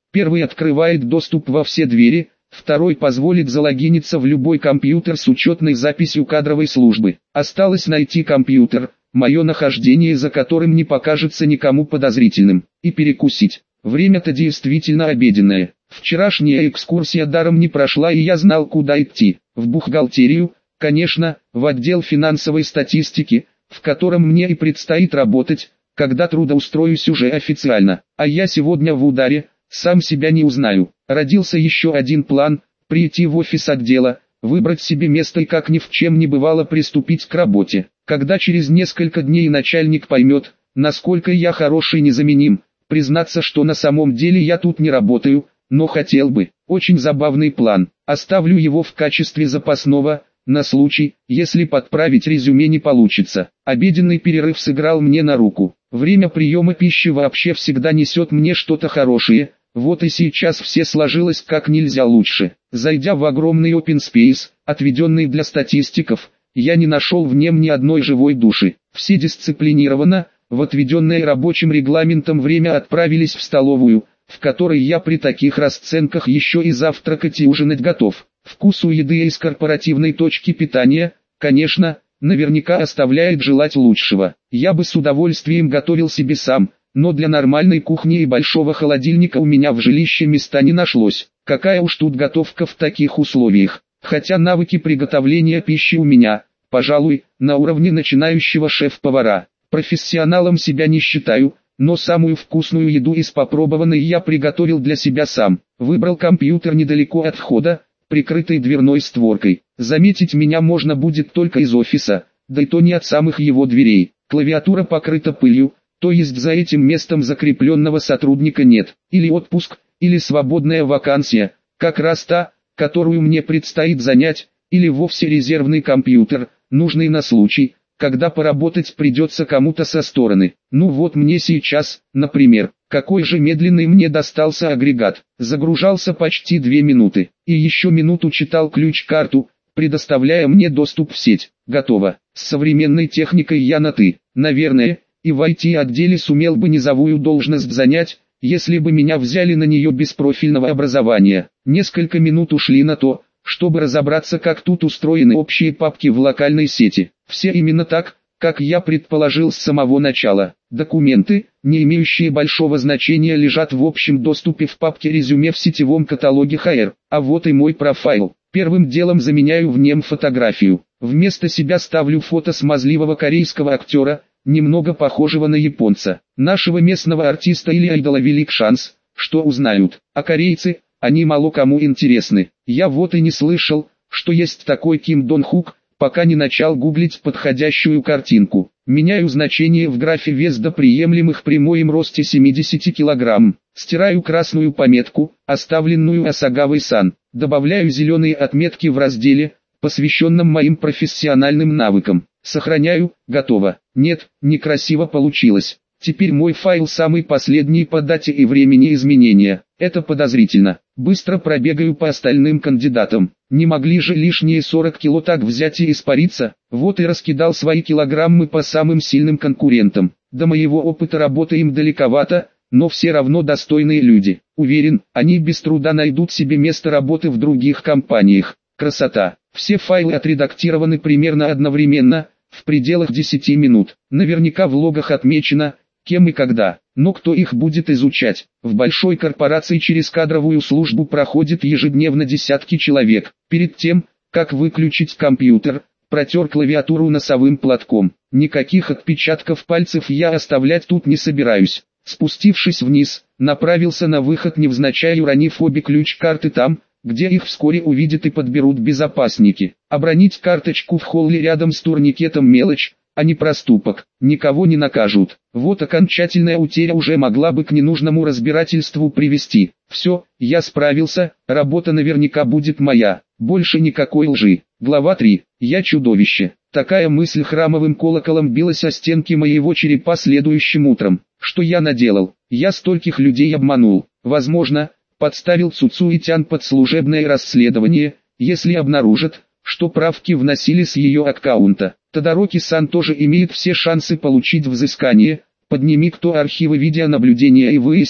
Первый открывает доступ во все двери, второй позволит залогиниться в любой компьютер с учетной записью кадровой службы. Осталось найти компьютер, мое нахождение за которым не покажется никому подозрительным, и перекусить. Время-то действительно обеденное. Вчерашняя экскурсия даром не прошла, и я знал, куда идти. В бухгалтерию, конечно, в отдел финансовой статистики, в котором мне и предстоит работать, когда трудоустроюсь уже официально. А я сегодня в ударе, сам себя не узнаю. Родился еще один план: прийти в офис отдела, выбрать себе место и как ни в чем не бывало приступить к работе. Когда через несколько дней начальник поймет, насколько я хороший и незаменим, признаться, что на самом деле я тут не работаю, но хотел бы. Очень забавный план. Оставлю его в качестве запасного, на случай, если подправить резюме не получится. Обеденный перерыв сыграл мне на руку. Время приема пищи вообще всегда несет мне что-то хорошее, вот и сейчас все сложилось как нельзя лучше. Зайдя в огромный open space, отведенный для статистиков, я не нашел в нем ни одной живой души. Все дисциплинированно, в отведенное рабочим регламентом время отправились в столовую, в которой я при таких расценках еще и завтракать и ужинать готов. Вкус у еды из корпоративной точки питания, конечно, наверняка оставляет желать лучшего. Я бы с удовольствием готовил себе сам, но для нормальной кухни и большого холодильника у меня в жилище места не нашлось. Какая уж тут готовка в таких условиях. Хотя навыки приготовления пищи у меня, пожалуй, на уровне начинающего шеф-повара. Профессионалом себя не считаю, но самую вкусную еду из попробованной я приготовил для себя сам. Выбрал компьютер недалеко от входа, прикрытый дверной створкой. Заметить меня можно будет только из офиса, да и то не от самых его дверей. Клавиатура покрыта пылью, то есть за этим местом закрепленного сотрудника нет. Или отпуск, или свободная вакансия, как раз та, которую мне предстоит занять, или вовсе резервный компьютер, нужный на случай, когда поработать придется кому-то со стороны. Ну вот мне сейчас, например, какой же медленный мне достался агрегат. Загружался почти 2 минуты, и еще минуту читал ключ-карту, предоставляя мне доступ в сеть. Готово. С современной техникой я на «ты». Наверное, и в IT-отделе сумел бы низовую должность занять, если бы меня взяли на нее без профильного образования. Несколько минут ушли на то, чтобы разобраться, как тут устроены общие папки в локальной сети. Все именно так, как я предположил с самого начала. Документы, не имеющие большого значения, лежат в общем доступе в папке резюме в сетевом каталоге HR. А вот и мой профайл. Первым делом заменяю в нем фотографию. Вместо себя ставлю фото смазливого корейского актера, немного похожего на японца. Нашего местного артиста или айдола велик шанс, что узнают. А корейцы, они мало кому интересны. Я вот и не слышал, что есть такой Ким Дон Хук, пока не начал гуглить подходящую картинку. Меняю значение в графе вес до приемлемых при моем росте 70 кг. Стираю красную пометку, оставленную Асагавой-сан. Добавляю зеленые отметки в разделе, посвященном моим профессиональным навыкам. Сохраняю, готово. Нет, некрасиво получилось. Теперь мой файл самый последний по дате и времени изменения. Это подозрительно. Быстро пробегаю по остальным кандидатам. Не могли же лишние 40 кило так взять и испариться? Вот и раскидал свои килограммы по самым сильным конкурентам. До моего опыта работы им далековато, но все равно достойные люди. Уверен, они без труда найдут себе место работы в других компаниях. Красота. Все файлы отредактированы примерно одновременно, в пределах 10 минут. Наверняка в логах отмечено, кем и когда. Но кто их будет изучать? В большой корпорации через кадровую службу проходит ежедневно десятки человек. Перед тем, как выключить компьютер, протер клавиатуру носовым платком. Никаких отпечатков пальцев я оставлять тут не собираюсь. Спустившись вниз, направился на выход, невзначай уронив обе ключ-карты там, где их вскоре увидят и подберут безопасники. Обронить карточку в холле рядом с турникетом мелочь, а не проступок. Никого не накажут. Вот окончательная утеря уже могла бы к ненужному разбирательству привести. Все, я справился, работа наверняка будет моя. Больше никакой лжи. Глава 3. Я чудовище. Такая мысль храмовым колоколом билась о стенки моего черепа следующим утром. Что я наделал? Я стольких людей обманул. Возможно, подставил Цуцуитян под служебное расследование, если обнаружат, что правки вносили с ее аккаунта. Тодороки-сан тоже имеет все шансы получить взыскание. Подними кто архивы видеонаблюдения и выясни,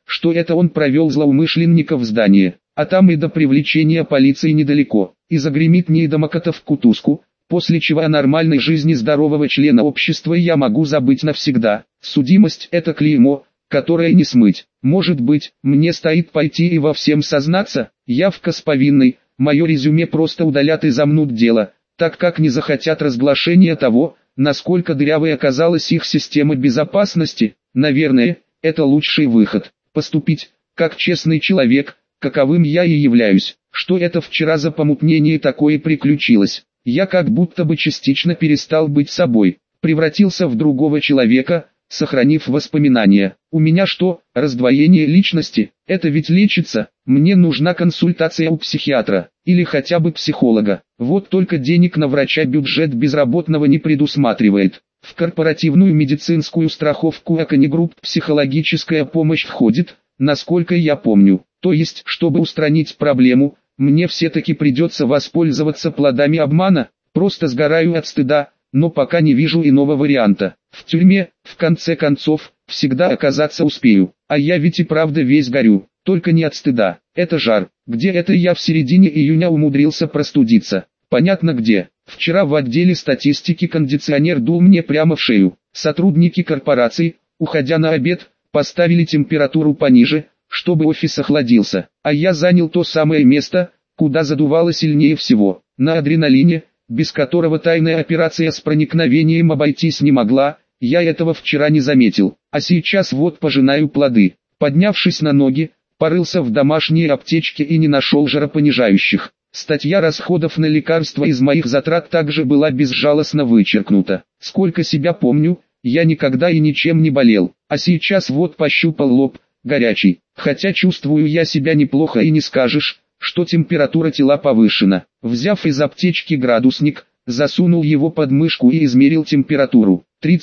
что это он провел злоумышленника в здание, а там и до привлечения полиции недалеко, и загремит нейдомоката в кутузку, после чего о нормальной жизни здорового члена общества я могу забыть навсегда. Судимость – это клеймо, которое не смыть. Может быть, мне стоит пойти и во всем сознаться? Явка с повинной, мое резюме просто удалят и замнут дело, так как не захотят разглашения того, насколько дырявой оказалась их система безопасности. Наверное, это лучший выход. Поступить, как честный человек, каковым я и являюсь. Что это вчера за помутнение такое приключилось? Я как будто бы частично перестал быть собой, превратился в другого человека, сохранив воспоминания. У меня что, раздвоение личности? Это ведь лечится? Мне нужна консультация у психиатра, или хотя бы психолога. Вот только денег на врача бюджет безработного не предусматривает. В корпоративную медицинскую страховку Акони Групп психологическая помощь входит, насколько я помню. То есть, чтобы устранить проблему, мне все-таки придется воспользоваться плодами обмана. Просто сгораю от стыда, но пока не вижу иного варианта. В тюрьме, в конце концов, всегда оказаться успею. А я ведь и правда весь горю, только не от стыда. Это жар. Где это я в середине июня умудрился простудиться? Понятно где. Вчера в отделе статистики кондиционер дул мне прямо в шею. Сотрудники корпорации, уходя на обед, поставили температуру пониже, чтобы офис охладился. А я занял то самое место, куда задувало сильнее всего. На адреналине, без которого тайная операция с проникновением обойтись не могла, я этого вчера не заметил. А сейчас вот пожинаю плоды. Поднявшись на ноги, порылся в домашней аптечке и не нашел жаропонижающих. Статья расходов на лекарства из моих затрат также была безжалостно вычеркнута. Сколько себя помню, я никогда и ничем не болел, а сейчас вот пощупал лоб, горячий. Хотя чувствую я себя неплохо и не скажешь, что температура тела повышена. Взяв из аптечки градусник, засунул его под мышку и измерил температуру.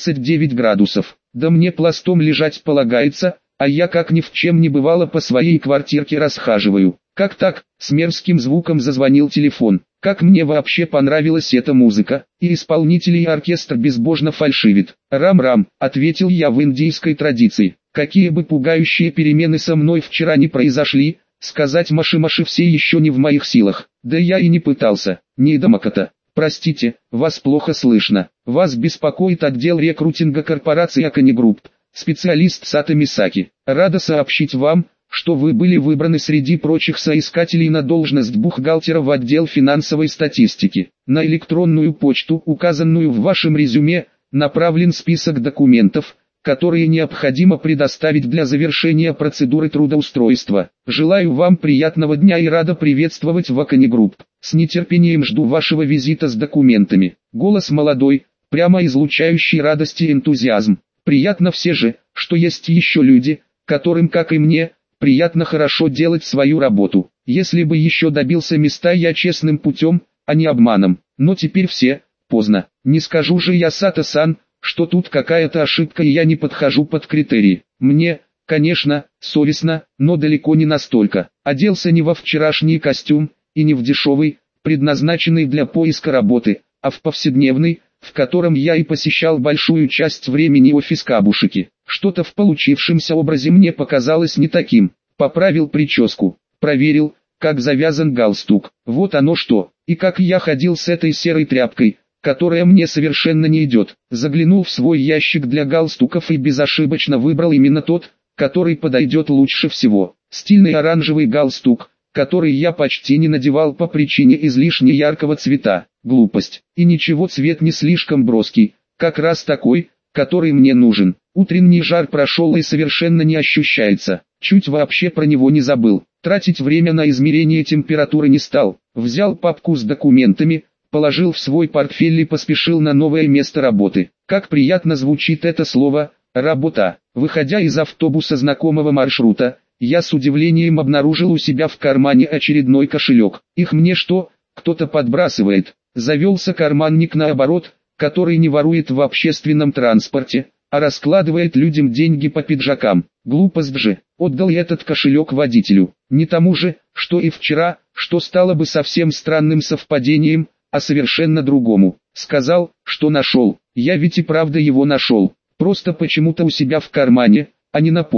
39 градусов. Да мне пластом лежать полагается, а я как ни в чем не бывало по своей квартирке расхаживаю. Как так? С мерзким звуком зазвонил телефон. Как мне вообще понравилась эта музыка, и исполнитель и оркестр безбожно фальшивит. «Рам-рам», — ответил я в индийской традиции. Какие бы пугающие перемены со мной вчера не произошли, сказать маши-маши все еще не в моих силах. Да я и не пытался. Нейдомоката. Простите, вас плохо слышно. Вас беспокоит отдел рекрутинга корпорации Акони Групп. Специалист Сато Мисаки. Рада сообщить вам, что вы были выбраны среди прочих соискателей на должность бухгалтера в отдел финансовой статистики. На электронную почту, указанную в вашем резюме, направлен список документов, которые необходимо предоставить для завершения процедуры трудоустройства. Желаю вам приятного дня и рада приветствовать в Акони Групп. С нетерпением жду вашего визита с документами. Голос молодой, прямо излучающий радость и энтузиазм. Приятно все же, что есть еще люди, которым, как и мне, приятно хорошо делать свою работу. Если бы еще добился места я честным путем, а не обманом. Но теперь все, поздно. Не скажу же я Сато-сан, что тут какая-то ошибка и я не подхожу под критерии. Мне, конечно, совестно, но далеко не настолько. Оделся не во вчерашний костюм, и не в дешевый, предназначенный для поиска работы, а в повседневный, в котором я и посещал большую часть времени офис Кабушики. Что-то в получившемся образе мне показалось не таким. Поправил прическу, проверил, как завязан галстук. Вот оно что, и как я ходил с этой серой тряпкой, которая мне совершенно не идет. Заглянул в свой ящик для галстуков и безошибочно выбрал именно тот, который подойдет лучше всего. Стильный оранжевый галстук, который я почти не надевал по причине излишне яркого цвета. Глупость. И ничего, цвет не слишком броский, как раз такой, который мне нужен. Утренний жар прошел и совершенно не ощущается. Чуть вообще про него не забыл. Тратить время на измерение температуры не стал. Взял папку с документами, положил в свой портфель и поспешил на новое место работы. Как приятно звучит это слово «работа». Выходя из автобуса знакомого маршрута, я с удивлением обнаружил у себя в кармане очередной кошелек. Их мне что, кто-то подбрасывает? Завелся карманник наоборот, который не ворует в общественном транспорте, а раскладывает людям деньги по пиджакам. Глупость же, отдал этот кошелек водителю. Не тому же, что и вчера, что стало бы совсем странным совпадением, а совершенно другому. Сказал, что нашел. Я ведь и правда его нашел. Просто почему-то у себя в кармане, а не на полу.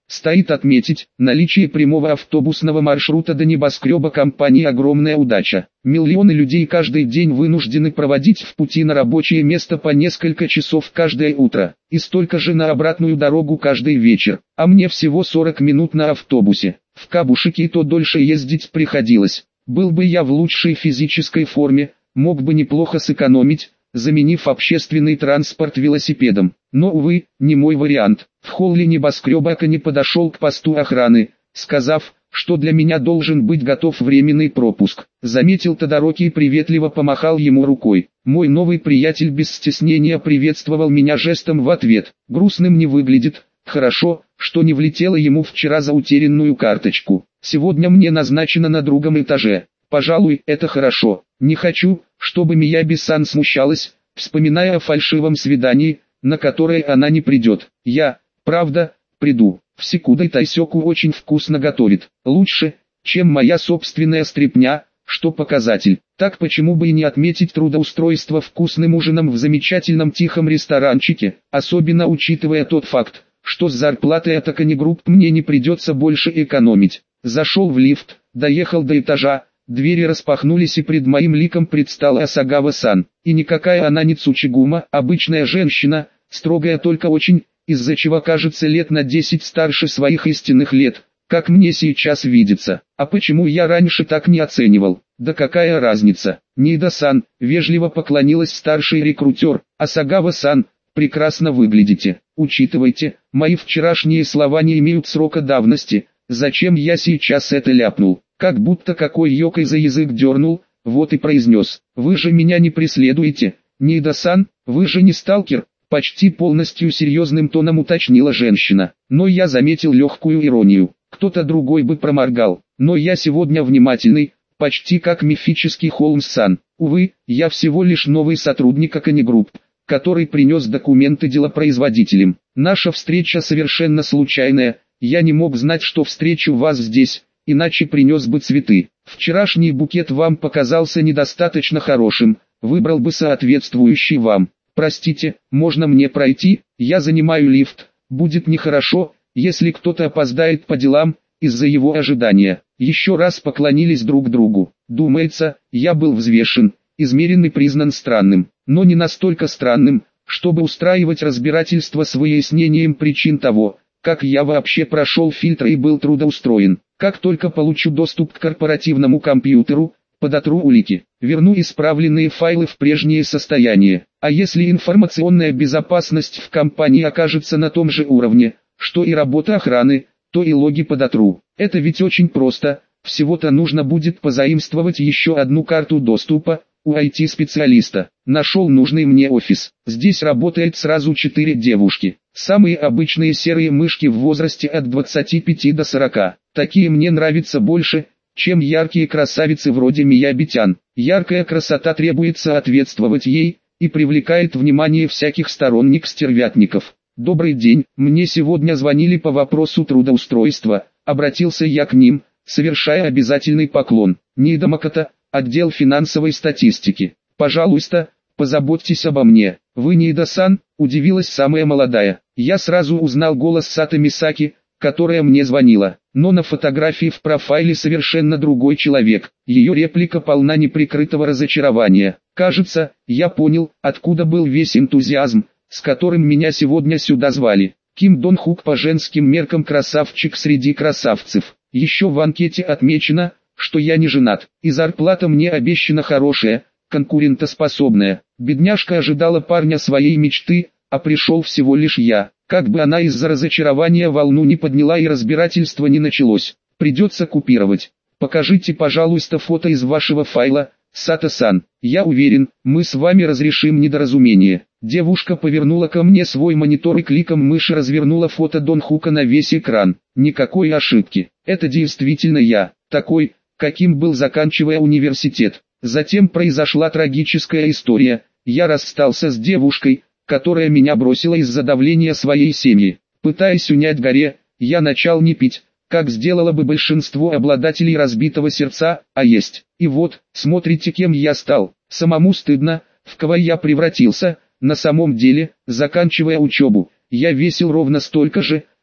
Стоит отметить, наличие прямого автобусного маршрута до небоскреба компании огромная удача. Миллионы людей каждый день вынуждены проводить в пути на рабочее место по несколько часов каждое утро, и столько же на обратную дорогу каждый вечер, а мне всего 40 минут на автобусе. В Кабушеке и то дольше ездить приходилось. Был бы я в лучшей физической форме, мог бы неплохо сэкономить, заменив общественный транспорт велосипедом. Но, увы, не мой вариант. В холле небоскреба Акани подошел к посту охраны, сказав, что для меня должен быть готов временный пропуск. Заметил Тодороки и приветливо помахал ему рукой. Мой новый приятель без стеснения приветствовал меня жестом в ответ. Грустным не выглядит. Хорошо, что не влетело ему вчера за утерянную карточку. Сегодня мне назначено на другом этаже. Пожалуй, это хорошо. Не хочу, чтобы Мияби-сан смущалась, вспоминая о фальшивом свидании, на которое она не придет. Я, правда, приду. В Секудой Тайсёку очень вкусно готовит. Лучше, чем моя собственная стряпня, что показатель. Так почему бы и не отметить трудоустройство вкусным ужином в замечательном тихом ресторанчике, особенно учитывая тот факт, что с зарплатой от Акани Групп мне не придется больше экономить. Зашел в лифт, доехал до этажа, двери распахнулись и пред моим ликом предстала Асагава-сан. И никакая она не Цучигума, обычная женщина, строгая только очень, из-за чего кажется лет на 10 старше своих истинных лет, как мне сейчас видится. А почему я раньше так не оценивал? Да какая разница? Ниида-сан, вежливо поклонилась старший рекрутер. Асагава-сан, прекрасно выглядите. Учитывайте, мои вчерашние слова не имеют срока давности. Зачем я сейчас это ляпнул? Как будто какой йокой за язык дернул, вот и произнес. Вы же меня не преследуете, Ниида-сан, вы же не сталкер? Почти полностью серьезным тоном уточнила женщина. Но я заметил легкую иронию. Кто-то другой бы проморгал. Но я сегодня внимательный, почти как мифический Холмс-сан. Увы, я всего лишь новый сотрудник Акани Групп, который принес документы делопроизводителям. Наша встреча совершенно случайная. Я не мог знать, что встречу вас здесь, иначе принес бы цветы. Вчерашний букет вам показался недостаточно хорошим, выбрал бы соответствующий вам. Простите, можно мне пройти? Я занимаю лифт. Будет нехорошо, если кто-то опоздает по делам, из-за его ожидания. Еще раз поклонились друг другу. Думается, я был взвешен, измерен и признан странным, но не настолько странным, чтобы устраивать разбирательство с выяснением причин того, как я вообще прошел фильтры и был трудоустроен. Как только получу доступ к корпоративному компьютеру, подотру улики, верну исправленные файлы в прежнее состояние. А если информационная безопасность в компании окажется на том же уровне, что и работа охраны, то и логи подотру. Это ведь очень просто, всего-то нужно будет позаимствовать еще одну карту доступа у IT-специалиста. Нашел нужный мне офис. Здесь работает сразу 4 девушки. Самые обычные серые мышки в возрасте от 25 до 40. Такие мне нравятся больше, чем яркие красавицы вроде Мияби-тян. Яркая красота требует соответствовать ей, и привлекает внимание всяких сторонник-стервятников. «Добрый день, мне сегодня звонили по вопросу трудоустройства», обратился я к ним, совершая обязательный поклон. «Ниида Макото, отдел финансовой статистики. Пожалуйста, позаботьтесь обо мне». «Вы Ниида-сан?» – удивилась самая молодая. Я сразу узнал голос Сато Мисаки, которая мне звонила, но на фотографии в профайле совершенно другой человек. Ее реплика полна неприкрытого разочарования. Кажется, я понял, откуда был весь энтузиазм, с которым меня сегодня сюда звали. Ким Дон Хук по женским меркам красавчик среди красавцев. Еще в анкете отмечено, что я не женат, и зарплата мне обещана хорошая, конкурентоспособная. Бедняжка ожидала парня своей мечты, а пришел всего лишь я. Как бы она из-за разочарования волну не подняла и разбирательство не началось, придется купировать. Покажите, пожалуйста, фото из вашего файла, Сато-сан. Я уверен, мы с вами разрешим недоразумение. Девушка повернула ко мне свой монитор и кликом мыши развернула фото Дон Хука на весь экран. Никакой ошибки. Это действительно я, такой, каким был, заканчивая университет. Затем произошла трагическая история. Я расстался с девушкой, которая меня бросила из-за давления своей семьи. Пытаясь унять горе, я начал не пить, как сделало бы большинство обладателей разбитого сердца, а есть. И вот, смотрите, кем я стал. Самому стыдно, в кого я превратился. На самом деле, заканчивая учебу, я весил ровно столько же,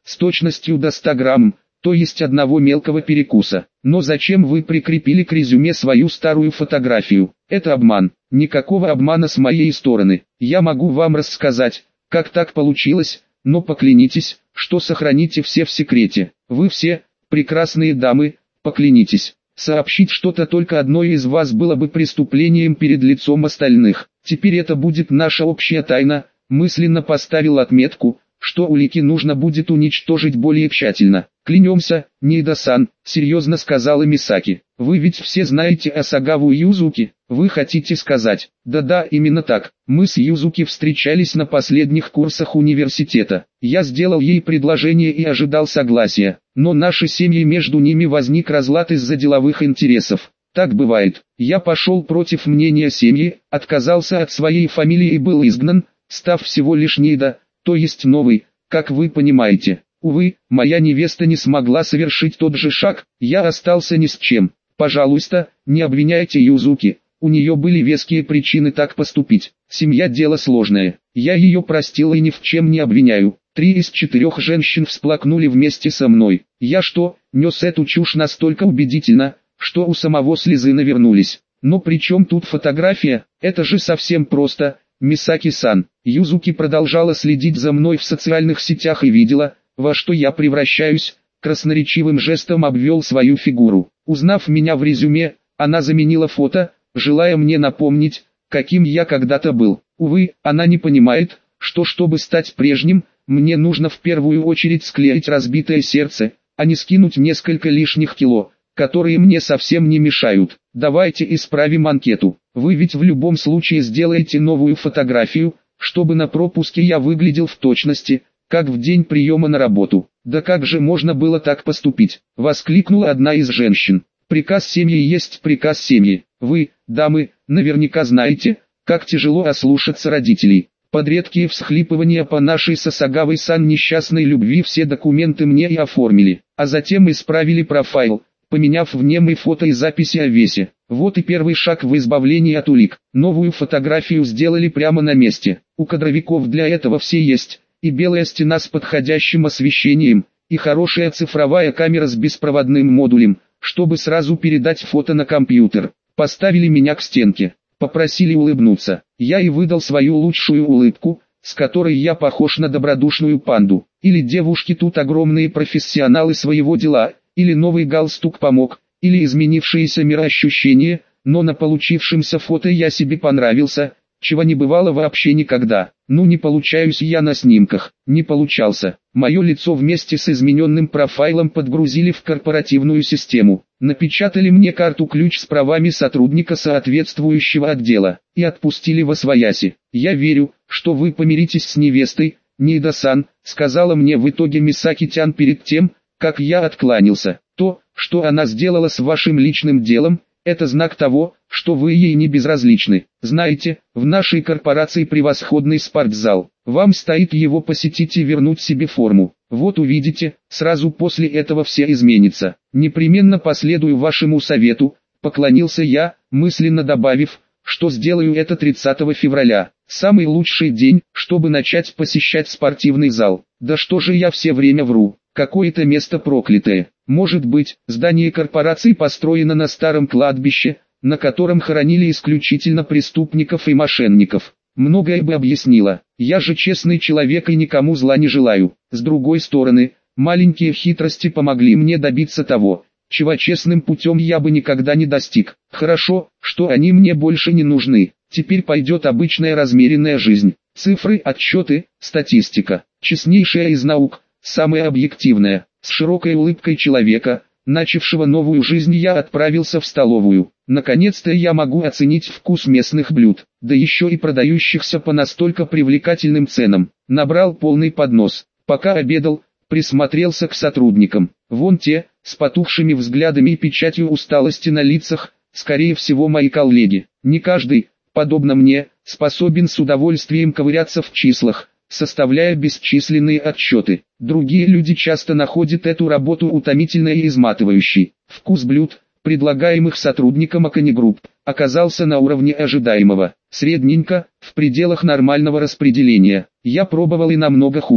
с точностью до 100 грамм, то есть одного мелкого перекуса. Но зачем вы прикрепили к резюме свою старую фотографию? Это обман. Никакого обмана с моей стороны. Я могу вам рассказать, как так получилось, но поклянитесь, что сохраните все в секрете. Вы все, прекрасные дамы, поклянитесь. Сообщить что-то только одной из вас было бы преступлением перед лицом остальных. Теперь это будет наша общая тайна. Мысленно поставил отметку, что улики нужно будет уничтожить более тщательно. «Клянемся, Ниида-сан», — серьезно сказала Мисаки. «Вы ведь все знаете Асагаву Юзуки, вы хотите сказать?» «Да-да, именно так. Мы с Юзуки встречались на последних курсах университета. Я сделал ей предложение и ожидал согласия, но наши семьи, между ними возник разлад из-за деловых интересов. Так бывает. Я пошел против мнения семьи, отказался от своей фамилии и был изгнан, став всего лишь Ниида, то есть новый, как вы понимаете. Увы, моя невеста не смогла совершить тот же шаг, я остался ни с чем. Пожалуйста, не обвиняйте Юзуки, у нее были веские причины так поступить. Семья — дело сложное, я ее простил и ни в чем не обвиняю». 3 из 4 женщин всплакнули вместе со мной. Я что, нес эту чушь настолько убедительно, что у самого слезы навернулись. Но при чем тут фотография? Это же совсем просто, Мисаки-сан. Юзуки продолжала следить за мной в социальных сетях и видела, во что я превращаюсь, красноречивым жестом обвел свою фигуру. Узнав меня в резюме, она заменила фото, желая мне напомнить, каким я когда-то был. Увы, она не понимает, что чтобы стать прежним, мне нужно в первую очередь склеить разбитое сердце, а не скинуть несколько лишних кило, которые мне совсем не мешают. Давайте исправим анкету. Вы ведь в любом случае сделаете новую фотографию, чтобы на пропуске я выглядел в точности, как в день приема на работу. Да как же можно было так поступить? Воскликнула одна из женщин. Приказ семьи есть приказ семьи. Вы, дамы, наверняка знаете, как тяжело ослушаться родителей. Под редкие всхлипывания по нашей с Асагавой-сан несчастной любви все документы мне и оформили, а затем исправили профайл, поменяв в нем и фото и записи о весе. Вот и первый шаг в избавлении от улик. Новую фотографию сделали прямо на месте. У кадровиков для этого все есть, и белая стена с подходящим освещением, и хорошая цифровая камера с беспроводным модулем, чтобы сразу передать фото на компьютер. Поставили меня к стенке, попросили улыбнуться. Я и выдал свою лучшую улыбку, с которой я похож на добродушную панду. Или девушки тут огромные профессионалы своего дела, или новый галстук помог, или изменившееся мироощущение, но на получившемся фото я себе понравился, чего не бывало вообще никогда. Ну не получаюсь я на снимках, не получался. Мое лицо вместе с измененным профайлом подгрузили в корпоративную систему. Напечатали мне карту-ключ с правами сотрудника соответствующего отдела, и отпустили восвояси. «Я верю, что вы помиритесь с невестой, Ниида-сан», сказала мне в итоге Мисаки-тян перед тем, как я откланялся. «То, что она сделала с вашим личным делом, это знак того, что вы ей не безразличны. Знаете, в нашей корпорации превосходный спортзал. Вам стоит его посетить и вернуть себе форму. Вот увидите, сразу после этого все изменится. Непременно последую вашему совету», поклонился я, мысленно добавив, что сделаю это 30 февраля. Самый лучший день, чтобы начать посещать спортивный зал. Да что же я все время вру? Какое-то место проклятое. Может быть, здание корпорации построено на старом кладбище, на котором хоронили исключительно преступников и мошенников. Многое бы объяснило. Я же честный человек и никому зла не желаю. С другой стороны, маленькие хитрости помогли мне добиться того, чего честным путем я бы никогда не достиг. Хорошо, что они мне больше не нужны. Теперь пойдет обычная размеренная жизнь. Цифры, отчеты, статистика. Честнейшая из наук, самая объективная. С широкой улыбкой человека, начавшего новую жизнь, я отправился в столовую. Наконец-то я могу оценить вкус местных блюд, да еще и продающихся по настолько привлекательным ценам. Набрал полный поднос. Пока обедал, присмотрелся к сотрудникам. Вон те, с потухшими взглядами и печатью усталости на лицах, скорее всего мои коллеги. Не каждый, подобно мне, способен с удовольствием ковыряться в числах, составляя бесчисленные отчеты. Другие люди часто находят эту работу утомительной и изматывающей. Вкус блюд, предлагаемых сотрудникам Акани Групп, оказался на уровне ожидаемого. Средненько, в пределах нормального распределения. Я пробовал и намного хуже.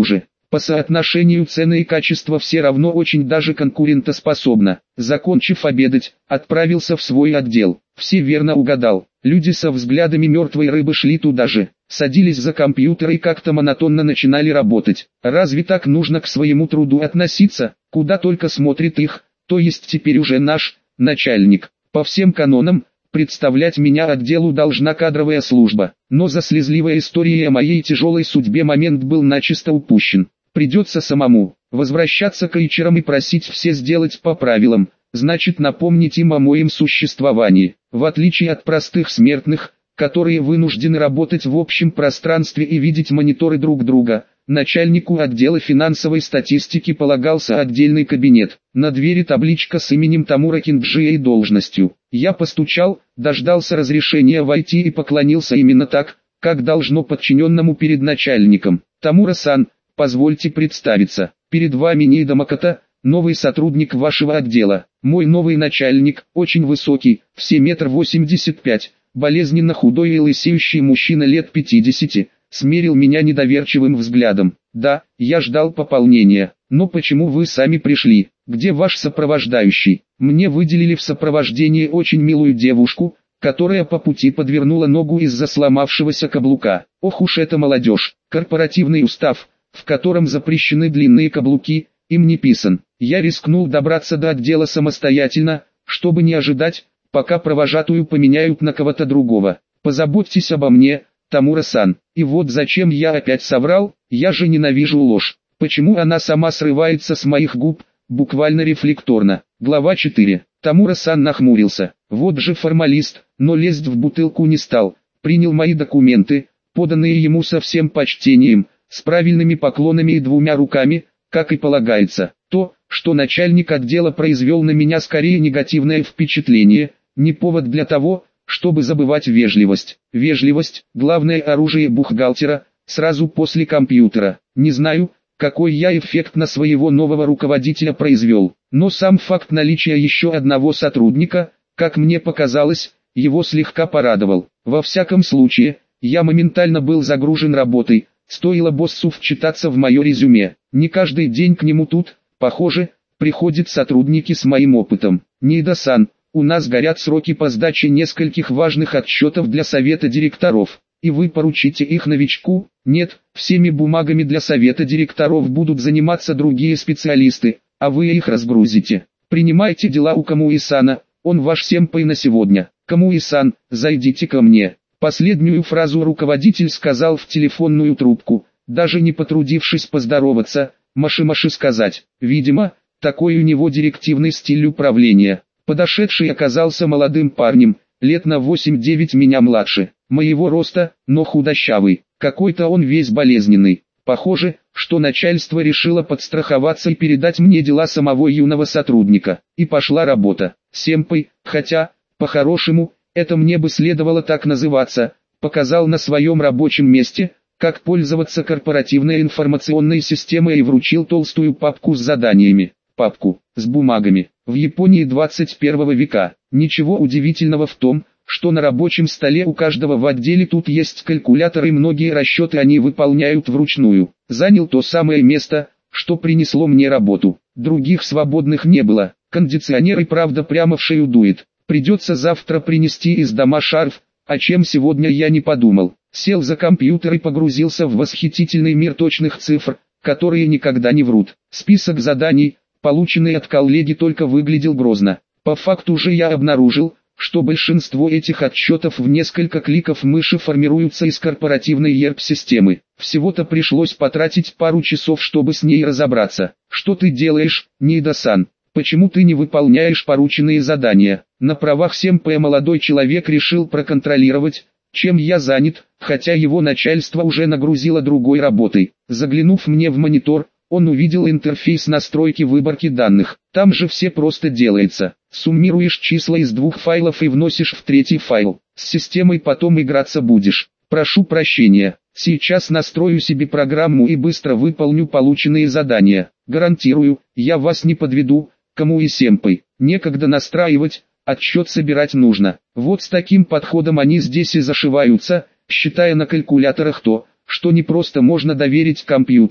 По соотношению цены и качества все равно очень даже конкурентоспособна. Закончив обедать, отправился в свой отдел. Все верно угадал. Люди со взглядами мертвой рыбы шли туда же, садились за компьютер и как-то монотонно начинали работать. Разве так нужно к своему труду относиться? Куда только смотрит их, то есть теперь уже наш начальник. По всем канонам, представлять меня отделу должна кадровая служба. Но за слезливой историей о моей тяжелой судьбе момент был начисто упущен. Придется самому возвращаться к вечерам и просить все сделать по правилам. Значит, напомнить им о моем существовании. В отличие от простых смертных, которые вынуждены работать в общем пространстве и видеть мониторы друг друга, начальнику отдела финансовой статистики полагался отдельный кабинет. На двери табличка с именем Тамура Кинджи и должностью. Я постучал, дождался разрешения войти и поклонился именно так, как должно подчиненному перед начальником. «Тамура-сан, позвольте представиться. Перед вами Нида Макото, новый сотрудник вашего отдела. Мой новый начальник, очень высокий, все 1,85 м, болезненно худой и лысеющий мужчина лет 50, смерил меня недоверчивым взглядом. Да, я ждал пополнения, но почему вы сами пришли? Где ваш сопровождающий? Мне выделили в сопровождении очень милую девушку, которая по пути подвернула ногу из-за сломавшегося каблука. Ох уж эта молодежь, корпоративный устав, в котором запрещены длинные каблуки, им не писан. Я рискнул добраться до отдела самостоятельно, чтобы не ожидать, пока провожатую поменяют на кого-то другого. Позаботьтесь обо мне, Тамура-сан. И вот зачем я опять соврал, я же ненавижу ложь. Почему она сама срывается с моих губ, буквально рефлекторно. Глава 4. Тамура-сан нахмурился. Вот же формалист, но лезть в бутылку не стал. Принял мои документы, поданные ему со всем почтением, с правильными поклонами и 2 руками, как и полагается. То, что начальник отдела произвел на меня скорее негативное впечатление, не повод для того, чтобы забывать вежливость. Вежливость – главное оружие бухгалтера, сразу после компьютера. Не знаю, какой я эффект на своего нового руководителя произвел, но сам факт наличия еще одного сотрудника, как мне показалось, его слегка порадовал. Во всяком случае, я моментально был загружен работой, стоило боссу вчитаться в мое резюме. Не каждый день к нему тут, похоже, приходят сотрудники с моим опытом. Нида-сан, у нас горят сроки по сдаче нескольких важных отчетов для совета директоров, и вы поручите их новичку? Нет, всеми бумагами для совета директоров будут заниматься другие специалисты, а вы их разгрузите. Принимайте дела у Камуи-сана, он ваш сэмпай на сегодня. Камуи-сан, зайдите ко мне. Последнюю фразу руководитель сказал в телефонную трубку, даже не потрудившись поздороваться, маши-маши сказать. Видимо, такой у него директивный стиль управления. Подошедший оказался молодым парнем, лет на 8-9 меня младше, моего роста, но худощавый, какой-то он весь болезненный. Похоже, что начальство решило подстраховаться и передать мне дела самого юного сотрудника. И пошла работа. Сэмпай, хотя, по-хорошему, это мне бы следовало так называться, показал на своем рабочем месте, как пользоваться корпоративной информационной системой и вручил толстую папку с заданиями. Папку с бумагами. В Японии 21 века. Ничего удивительного в том, что на рабочем столе у каждого в отделе тут есть калькулятор и многие расчеты они выполняют вручную. Занял то самое место, что принесло мне работу. Других свободных не было. Кондиционер и правда прямо в шею дует. Придется завтра принести из дома шарф, о чем сегодня я не подумал. Сел за компьютер и погрузился в восхитительный мир точных цифр, которые никогда не врут. Список заданий, полученный от коллеги, только выглядел грозно. По факту же я обнаружил, что большинство этих отчетов в несколько кликов мыши формируются из корпоративной ERP-системы. Всего-то пришлось потратить пару часов, чтобы с ней разобраться. Что ты делаешь, Нида-сан? Почему ты не выполняешь порученные задания? На правах сэмпая молодой человек решил проконтролировать, чем я занят, хотя его начальство уже нагрузило другой работой. Заглянув мне в монитор, он увидел интерфейс настройки выборки данных. Там же все просто делается. Суммируешь числа из 2 файлов и вносишь в 3-й файл. С системой потом играться будешь. Прошу прощения. Сейчас настрою себе программу и быстро выполню полученные задания. Гарантирую, я вас не подведу, Камуи-сэмпай. Некогда настраивать, отчет собирать нужно. Вот с таким подходом они здесь и зашиваются, считая на калькуляторах то, что не просто можно доверить компьютеру,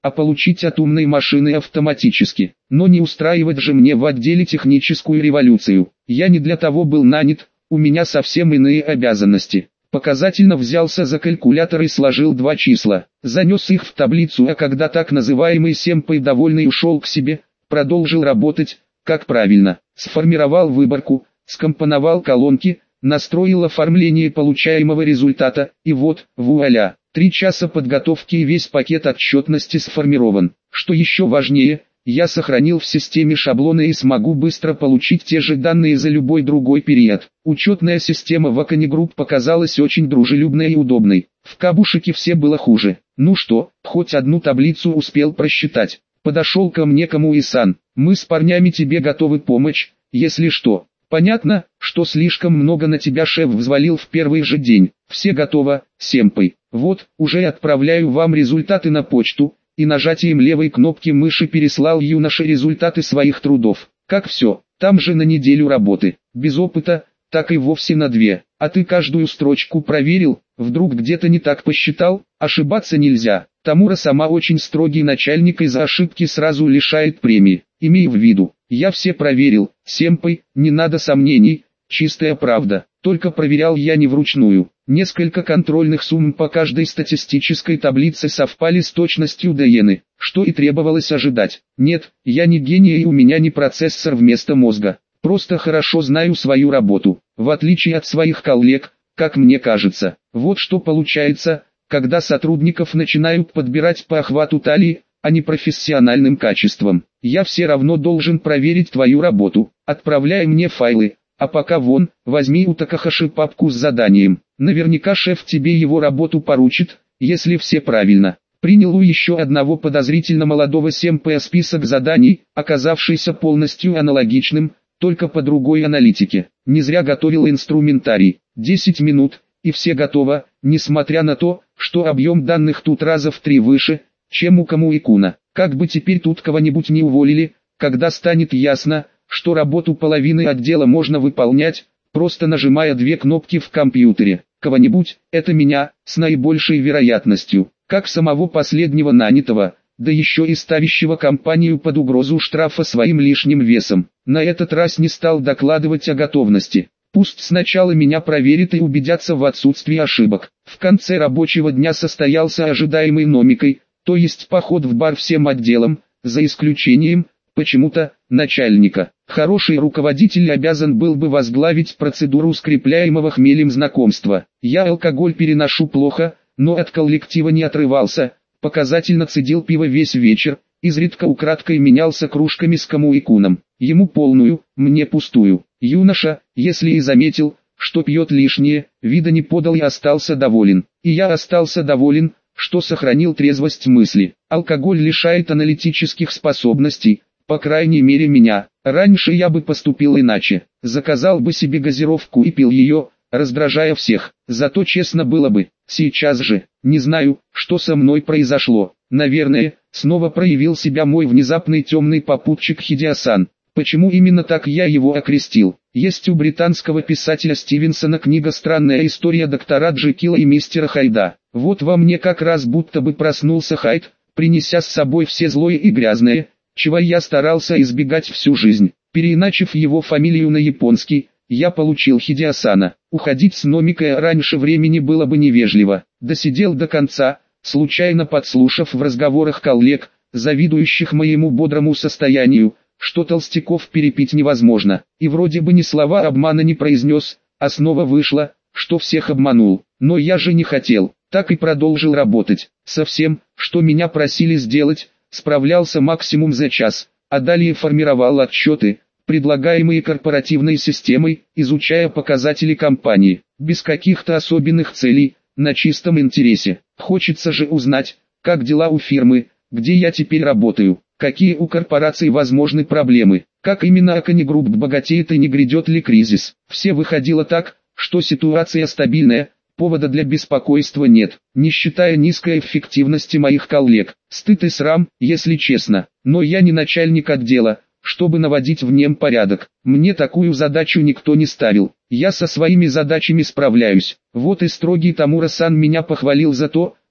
а получить от умной машины автоматически. Но не устраивать же мне в отделе техническую революцию. Я не для того был нанят, у меня совсем иные обязанности. Показательно взялся за калькулятор и сложил два числа, занес их в таблицу, а когда так называемый Семпой довольный ушел к себе, продолжил работать, как правильно, сформировал выборку, скомпоновал колонки, настроил оформление получаемого результата, и вот, вуаля, 3 часа подготовки и весь пакет отчетности сформирован. Что еще важнее, я сохранил в системе шаблоны и смогу быстро получить те же данные за любой другой период. Учетная система в Acani Group показалась очень дружелюбной и удобной. В Кабушике все было хуже. Ну что, хоть одну таблицу успел просчитать. Подошел ко мне Камуи-сан. Мы с парнями тебе готовы помочь, если что. Понятно, что слишком много на тебя шеф взвалил в первый же день. Все готово, Семпой. Вот, уже отправляю вам результаты на почту, и нажатием левой кнопки мыши переслал юноше результаты своих трудов. Как все, там же на неделю работы. Без опыта, так и вовсе на 2. А ты каждую строчку проверил, вдруг где-то не так посчитал? Ошибаться нельзя. Тамура сама очень строгий начальник и за ошибки сразу лишает премии. Имей в виду, я все проверил, Семпой, не надо сомнений, чистая правда. Только проверял я не вручную. Несколько контрольных сумм по каждой статистической таблице совпали с точностью до иены, что и требовалось ожидать. Нет, я не гений и у меня не процессор вместо мозга. Просто хорошо знаю свою работу, в отличие от своих коллег, как мне кажется. Вот что получается, когда сотрудников начинают подбирать по охвату талии, а не профессиональным качеством. Я все равно должен проверить твою работу, отправляй мне файлы. А пока вон, возьми у Такахаши папку с заданием. Наверняка шеф тебе его работу поручит, если все правильно. Принял у еще одного подозрительно молодого Семпэя список заданий, оказавшийся полностью аналогичным, только по другой аналитике. Не зря готовил инструментарий. 10 минут, и все готово, несмотря на то, что объем данных тут раза в 3 выше, чем у Камуи-куна. Как бы теперь тут кого-нибудь не уволили, когда станет ясно, что работу половины отдела можно выполнять, просто нажимая 2 кнопки в компьютере. Кого-нибудь, это меня, с наибольшей вероятностью, как самого последнего нанятого, да еще и ставящего компанию под угрозу штрафа своим лишним весом. На этот раз не стал докладывать о готовности. Пусть сначала меня проверят и убедятся в отсутствии ошибок. В конце рабочего дня состоялся ожидаемый номикой, то есть поход в бар всем отделам, за исключением, почему-то, начальника. Хороший руководитель обязан был бы возглавить процедуру скрепляемого хмелем знакомства. Я алкоголь переношу плохо, но от коллектива не отрывался, показательно цедил пиво весь вечер, изредка украдкой менялся кружками с Камуи-куном. Ему полную, мне пустую. Юноша, если и заметил, что пьет лишнее, вида не подал и остался доволен. И я остался доволен, что сохранил трезвость мысли. Алкоголь лишает аналитических способностей, по крайней мере меня. Раньше я бы поступил иначе. Заказал бы себе газировку и пил ее, раздражая всех. Зато честно было бы. Сейчас же, не знаю, что со мной произошло. Наверное, снова проявил себя мой внезапный темный попутчик Хидео-сан. Почему именно так я его окрестил? Есть у британского писателя Стивенсона книга «Странная история доктора Джекила и мистера Хайда». Вот во мне как раз будто бы проснулся Хайд, принеся с собой все злое и грязное, чего я старался избегать всю жизнь. Переиначив его фамилию на японский, я получил Хидео-сана. Уходить с номикой раньше времени было бы невежливо. Досидел до конца, случайно подслушав в разговорах коллег, завидующих моему бодрому состоянию, что толстяков перепить невозможно. И вроде бы ни слова обмана не произнес, а снова вышло, что всех обманул. Но я же не хотел, так и продолжил работать. Со всем, что меня просили сделать, справлялся максимум за час, а далее формировал отчеты, предлагаемые корпоративной системой, изучая показатели компании, без каких-то особенных целей, на чистом интересе. Хочется же узнать, как дела у фирмы, где я теперь работаю, какие у корпораций возможны проблемы, как именно Acani Group богатеет и не грядет ли кризис. Все выходило так, что ситуация стабильная, повода для беспокойства нет, не считая низкой эффективности моих коллег. Стыд и срам, если честно, но я не начальник отдела, чтобы наводить в нем порядок. Мне такую задачу никто не ставил, я со своими задачами справляюсь. Вот и строгий Тамура-сан меня похвалил за то,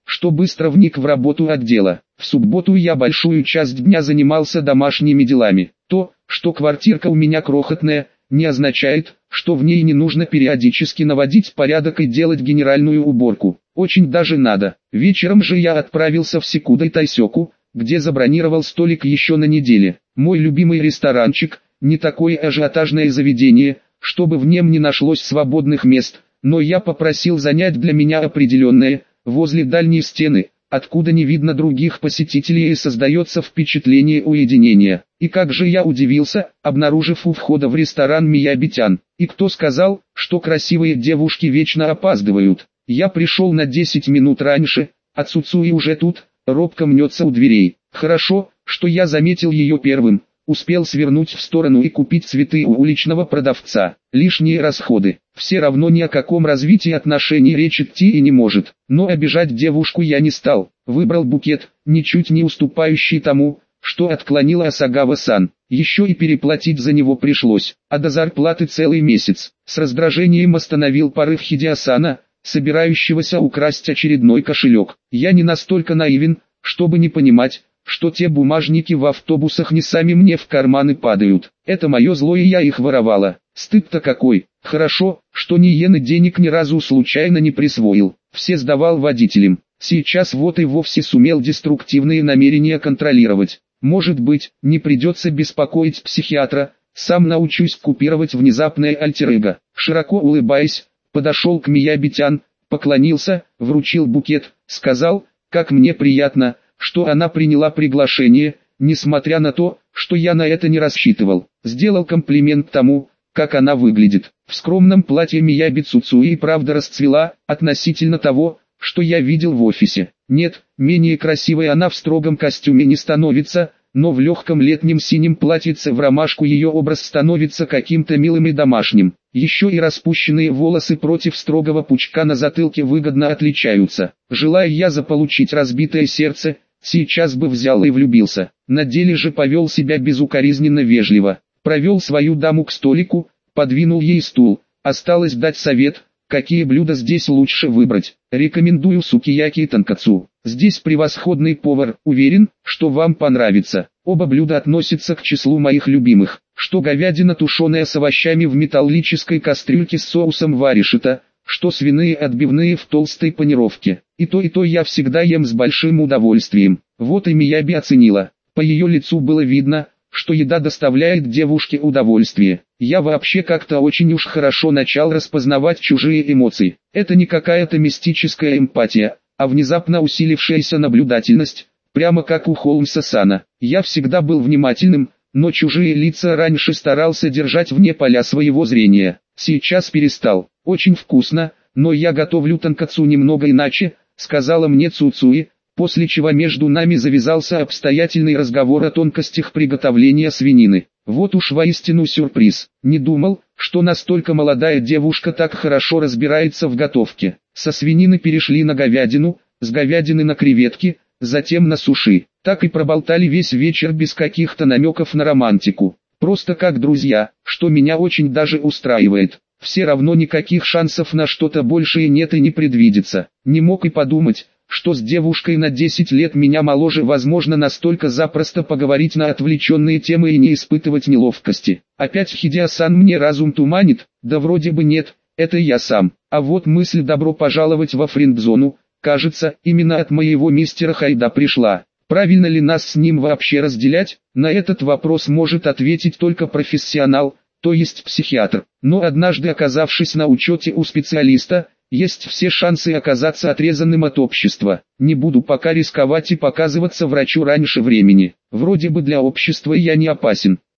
что быстро вник в работу отдела. В субботу я большую часть дня занимался домашними делами. То, что квартирка у меня крохотная, не означает, что в ней не нужно периодически наводить порядок и делать генеральную уборку. Очень даже надо. Вечером же я отправился в Секудой Тайсёку, где забронировал столик еще на неделе. Мой любимый ресторанчик, не такое ажиотажное заведение, чтобы в нем не нашлось свободных мест, но я попросил занять для меня определенное, возле дальней стены, откуда не видно других посетителей и создается впечатление уединения. И как же я удивился, обнаружив у входа в ресторан Миябитян. И кто сказал, что красивые девушки вечно опаздывают? Я пришел на 10 минут раньше, а Цуцуи уже тут, робко мнется у дверей. Хорошо, что я заметил ее первым, успел свернуть в сторону и купить цветы у уличного продавца. Лишние расходы. Все равно ни о каком развитии отношений речь идти и не может. Но обижать девушку я не стал. Выбрал букет, ничуть не уступающий тому, что отклонила Асагава-сан. Еще и переплатить за него пришлось, а до зарплаты целый месяц. С раздражением остановил порыв Хидеосана, собирающегося украсть очередной кошелек. Я не настолько наивен, чтобы не понимать, что те бумажники в автобусах не сами мне в карманы падают. Это мое зло, и я их воровала. Стыд-то какой. Хорошо, что ни иены денег ни разу случайно не присвоил. Все сдавал водителям. Сейчас вот и вовсе сумел деструктивные намерения контролировать. Может быть, не придется беспокоить психиатра, сам научусь купировать внезапное альтер-эго. Широко улыбаясь, подошел к Миябитян, поклонился, вручил букет, сказал, как мне приятно, что она приняла приглашение, несмотря на то, что я на это не рассчитывал. Сделал комплимент тому, как она выглядит. В скромном платье Мияби Цуцуи и правда расцвела, относительно того, что я видел в офисе. Нет, менее красивой она в строгом костюме не становится, но в легком летнем синем платьице в ромашку ее образ становится каким-то милым и домашним. Еще и распущенные волосы против строгого пучка на затылке выгодно отличаются. Желая я заполучить разбитое сердце, сейчас бы взял и влюбился. На деле же повел себя безукоризненно вежливо. Провел свою даму к столику, подвинул ей стул. Осталось дать совет, какие блюда здесь лучше выбрать. Рекомендую сукияки тонкацу. Здесь превосходный повар, уверен, что вам понравится. Оба блюда относятся к числу моих любимых. Что говядина тушеная с овощами в металлической кастрюльке с соусом варишита, что свиные отбивные в толстой панировке. И то я всегда ем с большим удовольствием. Вот и Мияби оценила. По ее лицу было видно, что еда доставляет девушке удовольствие. Я вообще как-то очень уж хорошо начал распознавать чужие эмоции. Это не какая-то мистическая эмпатия, а внезапно усилившаяся наблюдательность, прямо как у Холмса-сана. Я всегда был внимательным, но чужие лица раньше старался держать вне поля своего зрения. Сейчас перестал. Очень вкусно, но я готовлю тонкацу немного иначе, сказала мне Цуцуи, после чего между нами завязался обстоятельный разговор о тонкостях приготовления свинины. Вот уж воистину сюрприз. Не думал, что настолько молодая девушка так хорошо разбирается в готовке. Со свинины перешли на говядину, с говядины на креветки, затем на суши. Так и проболтали весь вечер без каких-то намеков на романтику. Просто как друзья, что меня очень даже устраивает. Все равно никаких шансов на что-то большее нет и не предвидится. Не мог и подумать, что с девушкой на 10 лет меня моложе возможно настолько запросто поговорить на отвлеченные темы и не испытывать неловкости. Опять Хидео-сан мне разум туманит? Да вроде бы нет, это я сам. А вот мысль добро пожаловать во френдзону, кажется, именно от моего мистера Хайда пришла. Правильно ли нас с ним вообще разделять? На этот вопрос может ответить только профессионал, то есть психиатр. Но однажды оказавшись на учете у специалиста, есть все шансы оказаться отрезанным от общества. Не буду пока рисковать и показываться врачу раньше времени. Вроде бы для общества я не опасен.